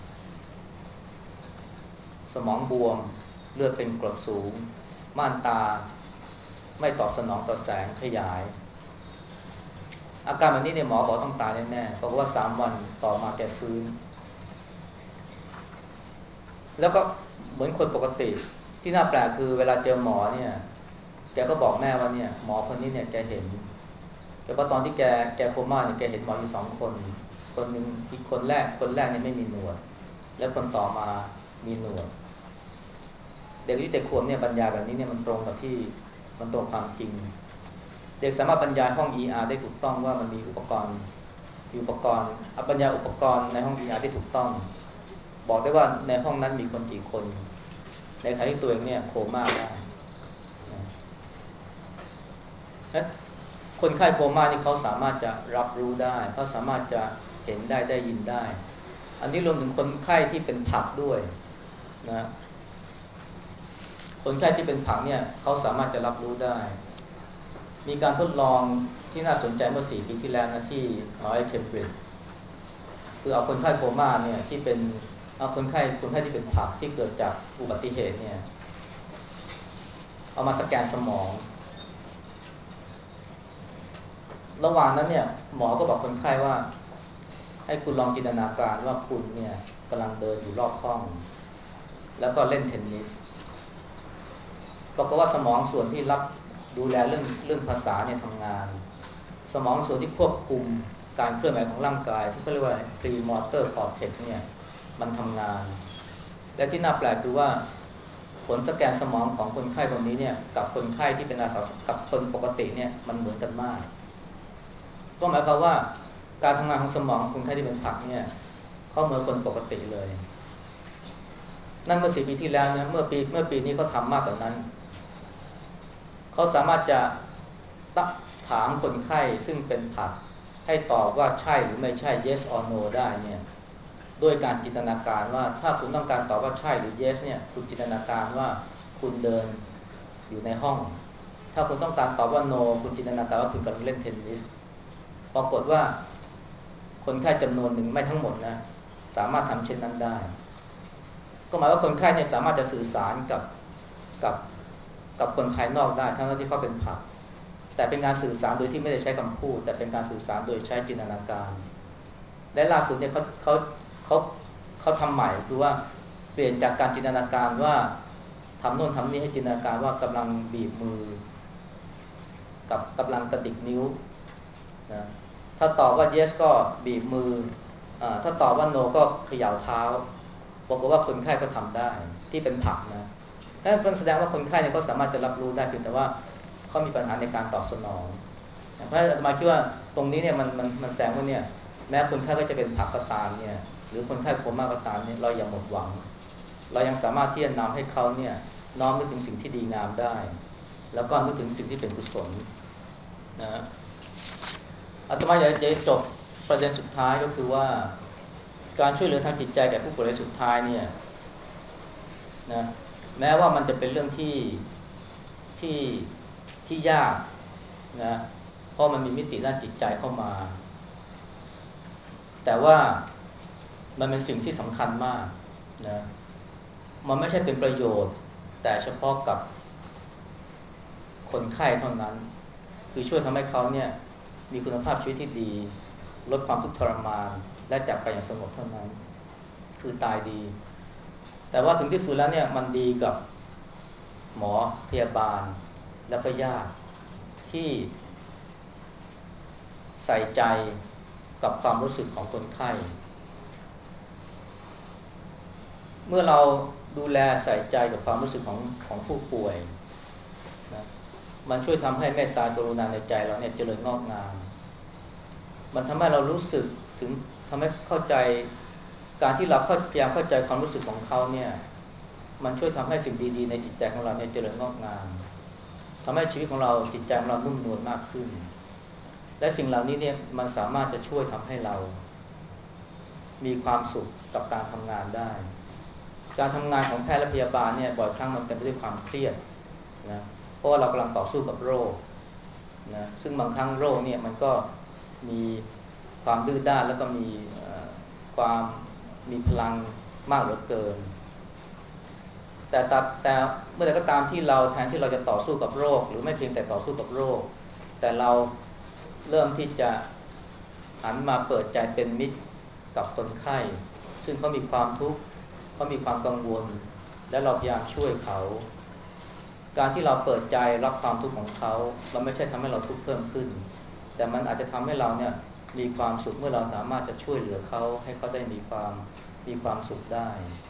สมองบวมเลือดเป็นกรดสูงม่านตาไม่ตอบสนองต่อแสงขยายอาการแบบนี้เนี่ยหมอบอกต้องตายแน่ๆเพราะว่า3 วันต่อมาแกฟื้นแล้วก็เหมือนคนปกติที่น่าแปลกคือเวลาเจอหมอเนี่ยแกก็บอกแม่ว่าเนี่ยหมอคนนี้เนี่ยแกเห็นแต่ว่าตอนที่แกโคม่าเนี่ยแกเห็นหมออยู่2 คนคนหนึ่งที่คนแรกเนี่ยไม่มีหนวดแล้วคนต่อมามีหนวดเด็กอายุ7 ขวบเนี่ยบรรยายแบบนี้เนี่ยมันตรงกับที่มันตรงความจริงเด็กสามารถบรรยายห้อง ER ได้ถูกต้องว่ามันมีอุปกรณ์บรรยายอุปกรณ์ในห้อง ER ได้ถูกต้องบอกได้ว่าในห้องนั้นมีคนกี่คนในขณะที่ตัวเองเนี่ยโคม่าได้และคนไข้โคม่านี่เขาสามารถจะรับรู้ได้เขาสามารถจะเห็นได้ได้ยินได้อันนี้รวมถึงคนไข้ที่เป็นผักด้วยนะคนไข้ที่เป็นผักเนี่ยเขาสามารถจะรับรู้ได้มีการทดลองที่น่าสนใจเมื่อ4 ปีที่แล้วนะที่มหาวิทยาลัยเคมบริดจ์คือเอาคนไข้โคม่าเนี่ยที่เป็นเอาคนไข้ที่เป็นผักที่เกิดจากอุบัติเหตุเนี่ยเอามาสแกนสมองระหว่างนั้นเนี่ยหมอก็บอกคนไข้ว่าให้คุณลองจินตนาการว่าคุณเนี่ยกำลังเดินอยู่รอบห้องแล้วก็เล่นเทนนิสปรากฏว่าสมองส่วนที่รับดูแลเรื่องภาษาเนี่ยทำงานสมองส่วนที่ควบคุมการเคลื่อนไหวของร่างกายที่เขาเรียกว่า premotor cortex เนี่ยมันทำงานและที่น่าแปลกคือว่าผลสแกนสมองของคนไข้คนนี้เนี่ยกับคนไข้ที่เป็นอาสากับคนปกติเนี่ยมันเหมือนกันมากก็หมายความว่าการทำงานของสมองคนไข้ที่เป็นผักเนี่ยเขาเหมือนคนปกติเลยนั่นเมื่อ4 ปีที่แล้วนะเมื่อปีนี้เขาทำมากกว่านั้นเขาสามารถจะถามคนไข้ซึ่งเป็นผักให้ตอบว่าใช่หรือไม่ใช่ yes or no ได้เนี่ยด้วยการจินตนาการว่าถ้าคุณต้องการตอบว่าใช่หรือ yes เนี่ยคุณจินตนาการว่าคุณเดินอยู่ในห้องถ้าคุณต้องการตอบว่า no คุณจินตนาการว่าคุณกำลังเล่นเทนนิสปรากฏว่าคนไข้จำนวนหนึ่งไม่ทั้งหมดนะสามารถทำเช่นนั้นได้ก็หมายว่าคนไข้เนี่ยสามารถจะสื่อสารกับกับคนภายนอกได้ทั้งที่เขาเป็นผักแต่เป็นการสื่อสารโดยที่ไม่ได้ใช้คำพูดแต่เป็นการสื่อสารโดยใช้จินตนาการและล่าสุดเนี่ยเขาเขาทำใหม่คือว่าเปลี่ยนจากการจินตนาการว่าทำโน่นทำนี่ให้จินตนาการว่ากำลังบีบมือกับกำลังกระดิกนิ้วนะถ้าตอบว่า yes ก็บีบมือถ้าตอบว่า no ก็เขย่าเท้าบอกว่าคนไข้ก็ทำได้ที่เป็นผักนะนั่นแสดงว่าคนไข้เนี่ยก็สามารถจะรับรู้ได้เพียงแต่ว่าเขามีปัญหาในการตอบสนองเพราะอาตมาคิดว่าตรงนี้เนี่ยมันแสดงว่าเนี่ยแม้คนไข้ก็จะเป็นผักก็ตามเนี่ยหรือคนไข้โคม่าก็ตามเนี่ยเราอย่าหมดหวังเรายังสามารถที่จะนำให้เขาเนี่ยน้อมนึกถึงสิ่งที่ดีงามได้แล้วก็นึกถึงสิ่งที่เป็นกุศลนะอาตมาอยากจะจบประเด็นสุดท้ายก็คือว่าการช่วยเหลือทางจิตใจแก่ผู้ป่วยรายสุดท้ายเนี่ยนะแม้ว่ามันจะเป็นเรื่องที่ที่ยากนะเพราะมันมีมิติด้านจิตใจเข้ามาแต่ว่ามันเป็นสิ่งที่สำคัญมากนะมันไม่ใช่เป็นประโยชน์แต่เฉพาะกับคนไข้เท่านั้นคือช่วยทำให้เขาเนี่ยมีคุณภาพชีวิตที่ดีลดความทุกข์ทรมานและจากไปอย่างสงบเท่านั้นคือตายดีแต่ว่าถึงที่สุดแล้วเนี่ยมันดีกับหมอพยาบาลและก็ญาติที่ใส่ใจกับความรู้สึกของคนไข้เมื่อเราดูแลใส่ใจกับความรู้สึกของผู้ป่วยนะมันช่วยทำให้เมตตากรุณาในใจเราเนี่ยเจริญงอกงามมันทำให้เรารู้สึกถึงทำให้เข้าใจการที่เราพยายามเข้าใจความรู้สึกของเขาเนี่ยมันช่วยทำให้สิ่งดีๆในจิตใจของเราเนี่ยเจริญงอกงามทำให้ชีวิตของเราจิตใจของเรานุ่มนวลมากขึ้นและสิ่งเหล่านี้เนี่ยมันสามารถจะช่วยทำให้เรามีความสุขกับการทำงานได้การทำงานของแพทย์และพยาบาลเนี่ยบ่อยครั้งมันเต็มไปด้วยความเครียดนะเพราะว่าเรากำลังต่อสู้กับโรคนะซึ่งบางครั้งโรคเนี่ยมันก็มีความดื้อด้านแล้วก็มีความมีพลังมากเหลือเกินแต่เมื่อใดก็ตามที่เราแทนที่เราจะต่อสู้กับโรคหรือไม่เพียงแต่ต่อสู้กับโรคแต่เราเริ่มที่จะหันมาเปิดใจเป็นมิตรกับคนไข้ซึ่งเขามีความทุกข์เขามีความกังวลและเราพยายามช่วยเขาการที่เราเปิดใจรับความทุกข์ของเขามันไม่ใช่ทำให้เราทุกข์เพิ่มขึ้นแต่มันอาจจะทำให้เราเนี่ยมีความสุขเมื่อเราสามารถจะช่วยเหลือเขาให้เขาได้มีความสุขได้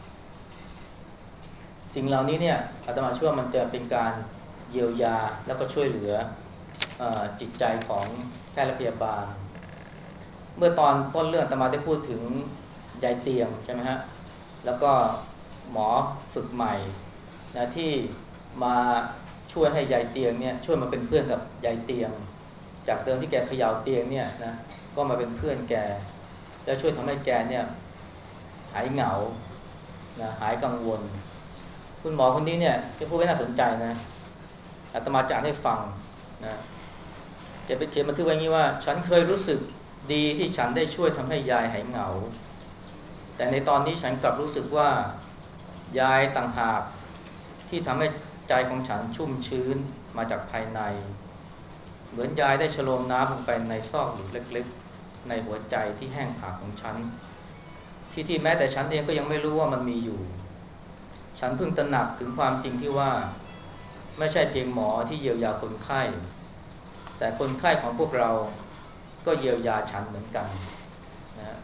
สิ่งเหล่านี้เนี่ยอาตมาเชื่อว่ามันจะเป็นการเยียวยาแล้วก็ช่วยเหลือจิตใจของแพทย์และพยาบาลเมื่อตอนต้นเรื่องอาตมาได้พูดถึงยายเตียงใช่ไหมฮะแล้วก็หมอฝึกใหม่นะที่มาช่วยให้ยายเตียงเนี่ยช่วยมาเป็นเพื่อนกับยายเตียงจากเดิมที่แกเขย่าเตียงเนี่ยนะก็มาเป็นเพื่อนแกแล้วช่วยทำให้แกเนี่ยหายเหงานะหายกังวลคุณหมอคนนี้เนี่ยจะพูดไว้น่าสนใจนะอาตมาจะอ่านให้ฟังนะแกไปเขียนบันทึกไว้งี้ว่าฉันเคยรู้สึกดีที่ฉันได้ช่วยทำให้ยายหายเหงาแต่ในตอนนี้ฉันกลับรู้สึกว่ายายต่างหากที่ทำให้ใจของฉันชุ่มชื้นมาจากภายในเหมือนยายได้ฉโลมน้ำลงไปในซอกหลืบเล็กๆในหัวใจที่แห้งผากของฉันที่แม้แต่ฉันเองก็ยังไม่รู้ว่ามันมีอยู่ฉันเพิ่งตระหนักถึงความจริงที่ว่าไม่ใช่เพียงหมอที่เยียวยาคนไข้แต่คนไข้ของพวกเราก็เยียวยาฉันเหมือนกันนะ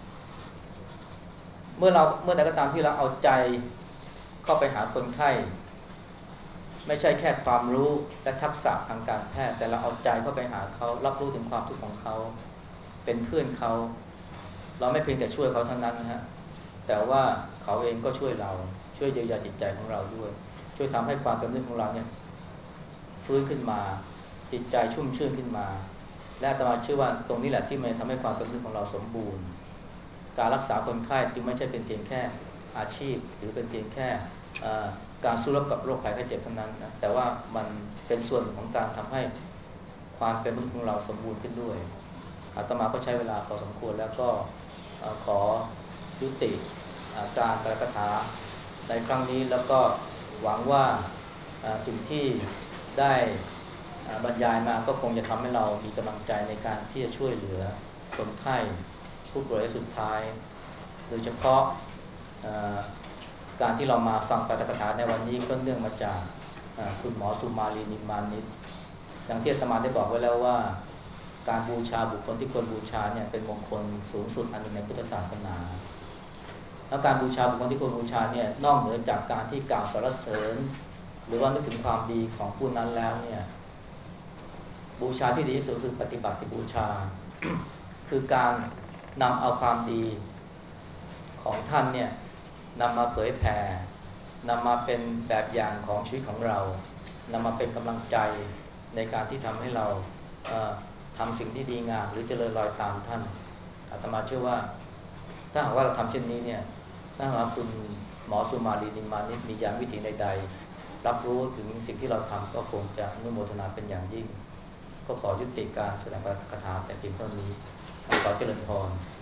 เมื่อใดก็ตามที่เราเอาใจเข้าไปหาคนไข้ไม่ใช่แค่ความรู้และทักษะทางการแพทย์แต่เราเอาใจเข้าไปหาเขารับรู้ถึงความทุกข์ของเขาเป็นเพื่อนเขาเราไม่เพียงแต่ช่วยเขาเท่านั้นนะฮะแต่ว่าเขาเองก็ช่วยเราช่วยเยียวยาจิตใจของเราด้วยช่วยทำให้ความเป็นมนุษย์ของเราเนี่ยฟื้นขึ้นมาจิตใจชุ่มชื่นขึ้นมาและอาตมาเชื่อว่าตรงนี้แหละที่มันทำให้ความเป็นมนุษย์ของเราสมบูรณ์การรักษาคนไข้จึงไม่ใช่เป็นเพียงแค่อาชีพหรือเป็นเพียงแค่การสู้รบกับโรคภัยไข้เจ็บเท่านั้นนะแต่ว่ามันเป็นส่วนของการทำให้ความเป็นมนุษย์ของเราสมบูรณ์ขึ้นด้วยอาตมาก็ใช้เวลาพอสมควรแล้วก็ขอยุติการแปลคาถาในครั้งนี้แล้วก็หวังว่าสิ่งที่ได้บรรยายมาก็คงจะทำให้เรามีกำลังใจในการที่จะช่วยเหลือคนไข้ผู้ป่วยสุดท้ายโดยเฉพาะการที่เรามาฟังปาฐกถาในวันนี้ก็เนื่องมาจากคุณหมอสุมาลีนิมมานิชอย่างที่อาตมาได้บอกไว้แล้วว่าการบูชาบุคคลที่ควรบูชาเนี่ยเป็นมงคลสูงสุดอันหนึ่งในพุทธศาสนาแล้วการบูชาบุคคลที่ควรบูชาเนี่ยนอกเหนือจากการที่กล่าวสรรเสริญหรือว่านึกถึงความดีของผู้นั้นแล้วเนี่ยบูชาที่ดีที่สุดคือปฏิบัติบูชา คือการนำเอาความดีของท่านเนี่ยนำมาเผยแผ่นำมาเป็นแบบอย่างของชีวิตของเรานำมาเป็นกำลังใจในการที่ทำให้เราทำสิ่งที่ดีงามหรือเจริญรอยตามท่านอาตมาเชื่อว่าถ้าหากว่าเราทำเช่นนี้เนี่ยถ้าหากว่าคุณหมอสุมาลีนิมมานิชมียานวิถีใดๆรับรู้ถึงสิ่งที่เราทำก็คงจะอนุโมทนาเป็นอย่างยิ่งก็ขอยุติการแสดงคาถาแต่เพียงเท่านี้ขอเจริญพร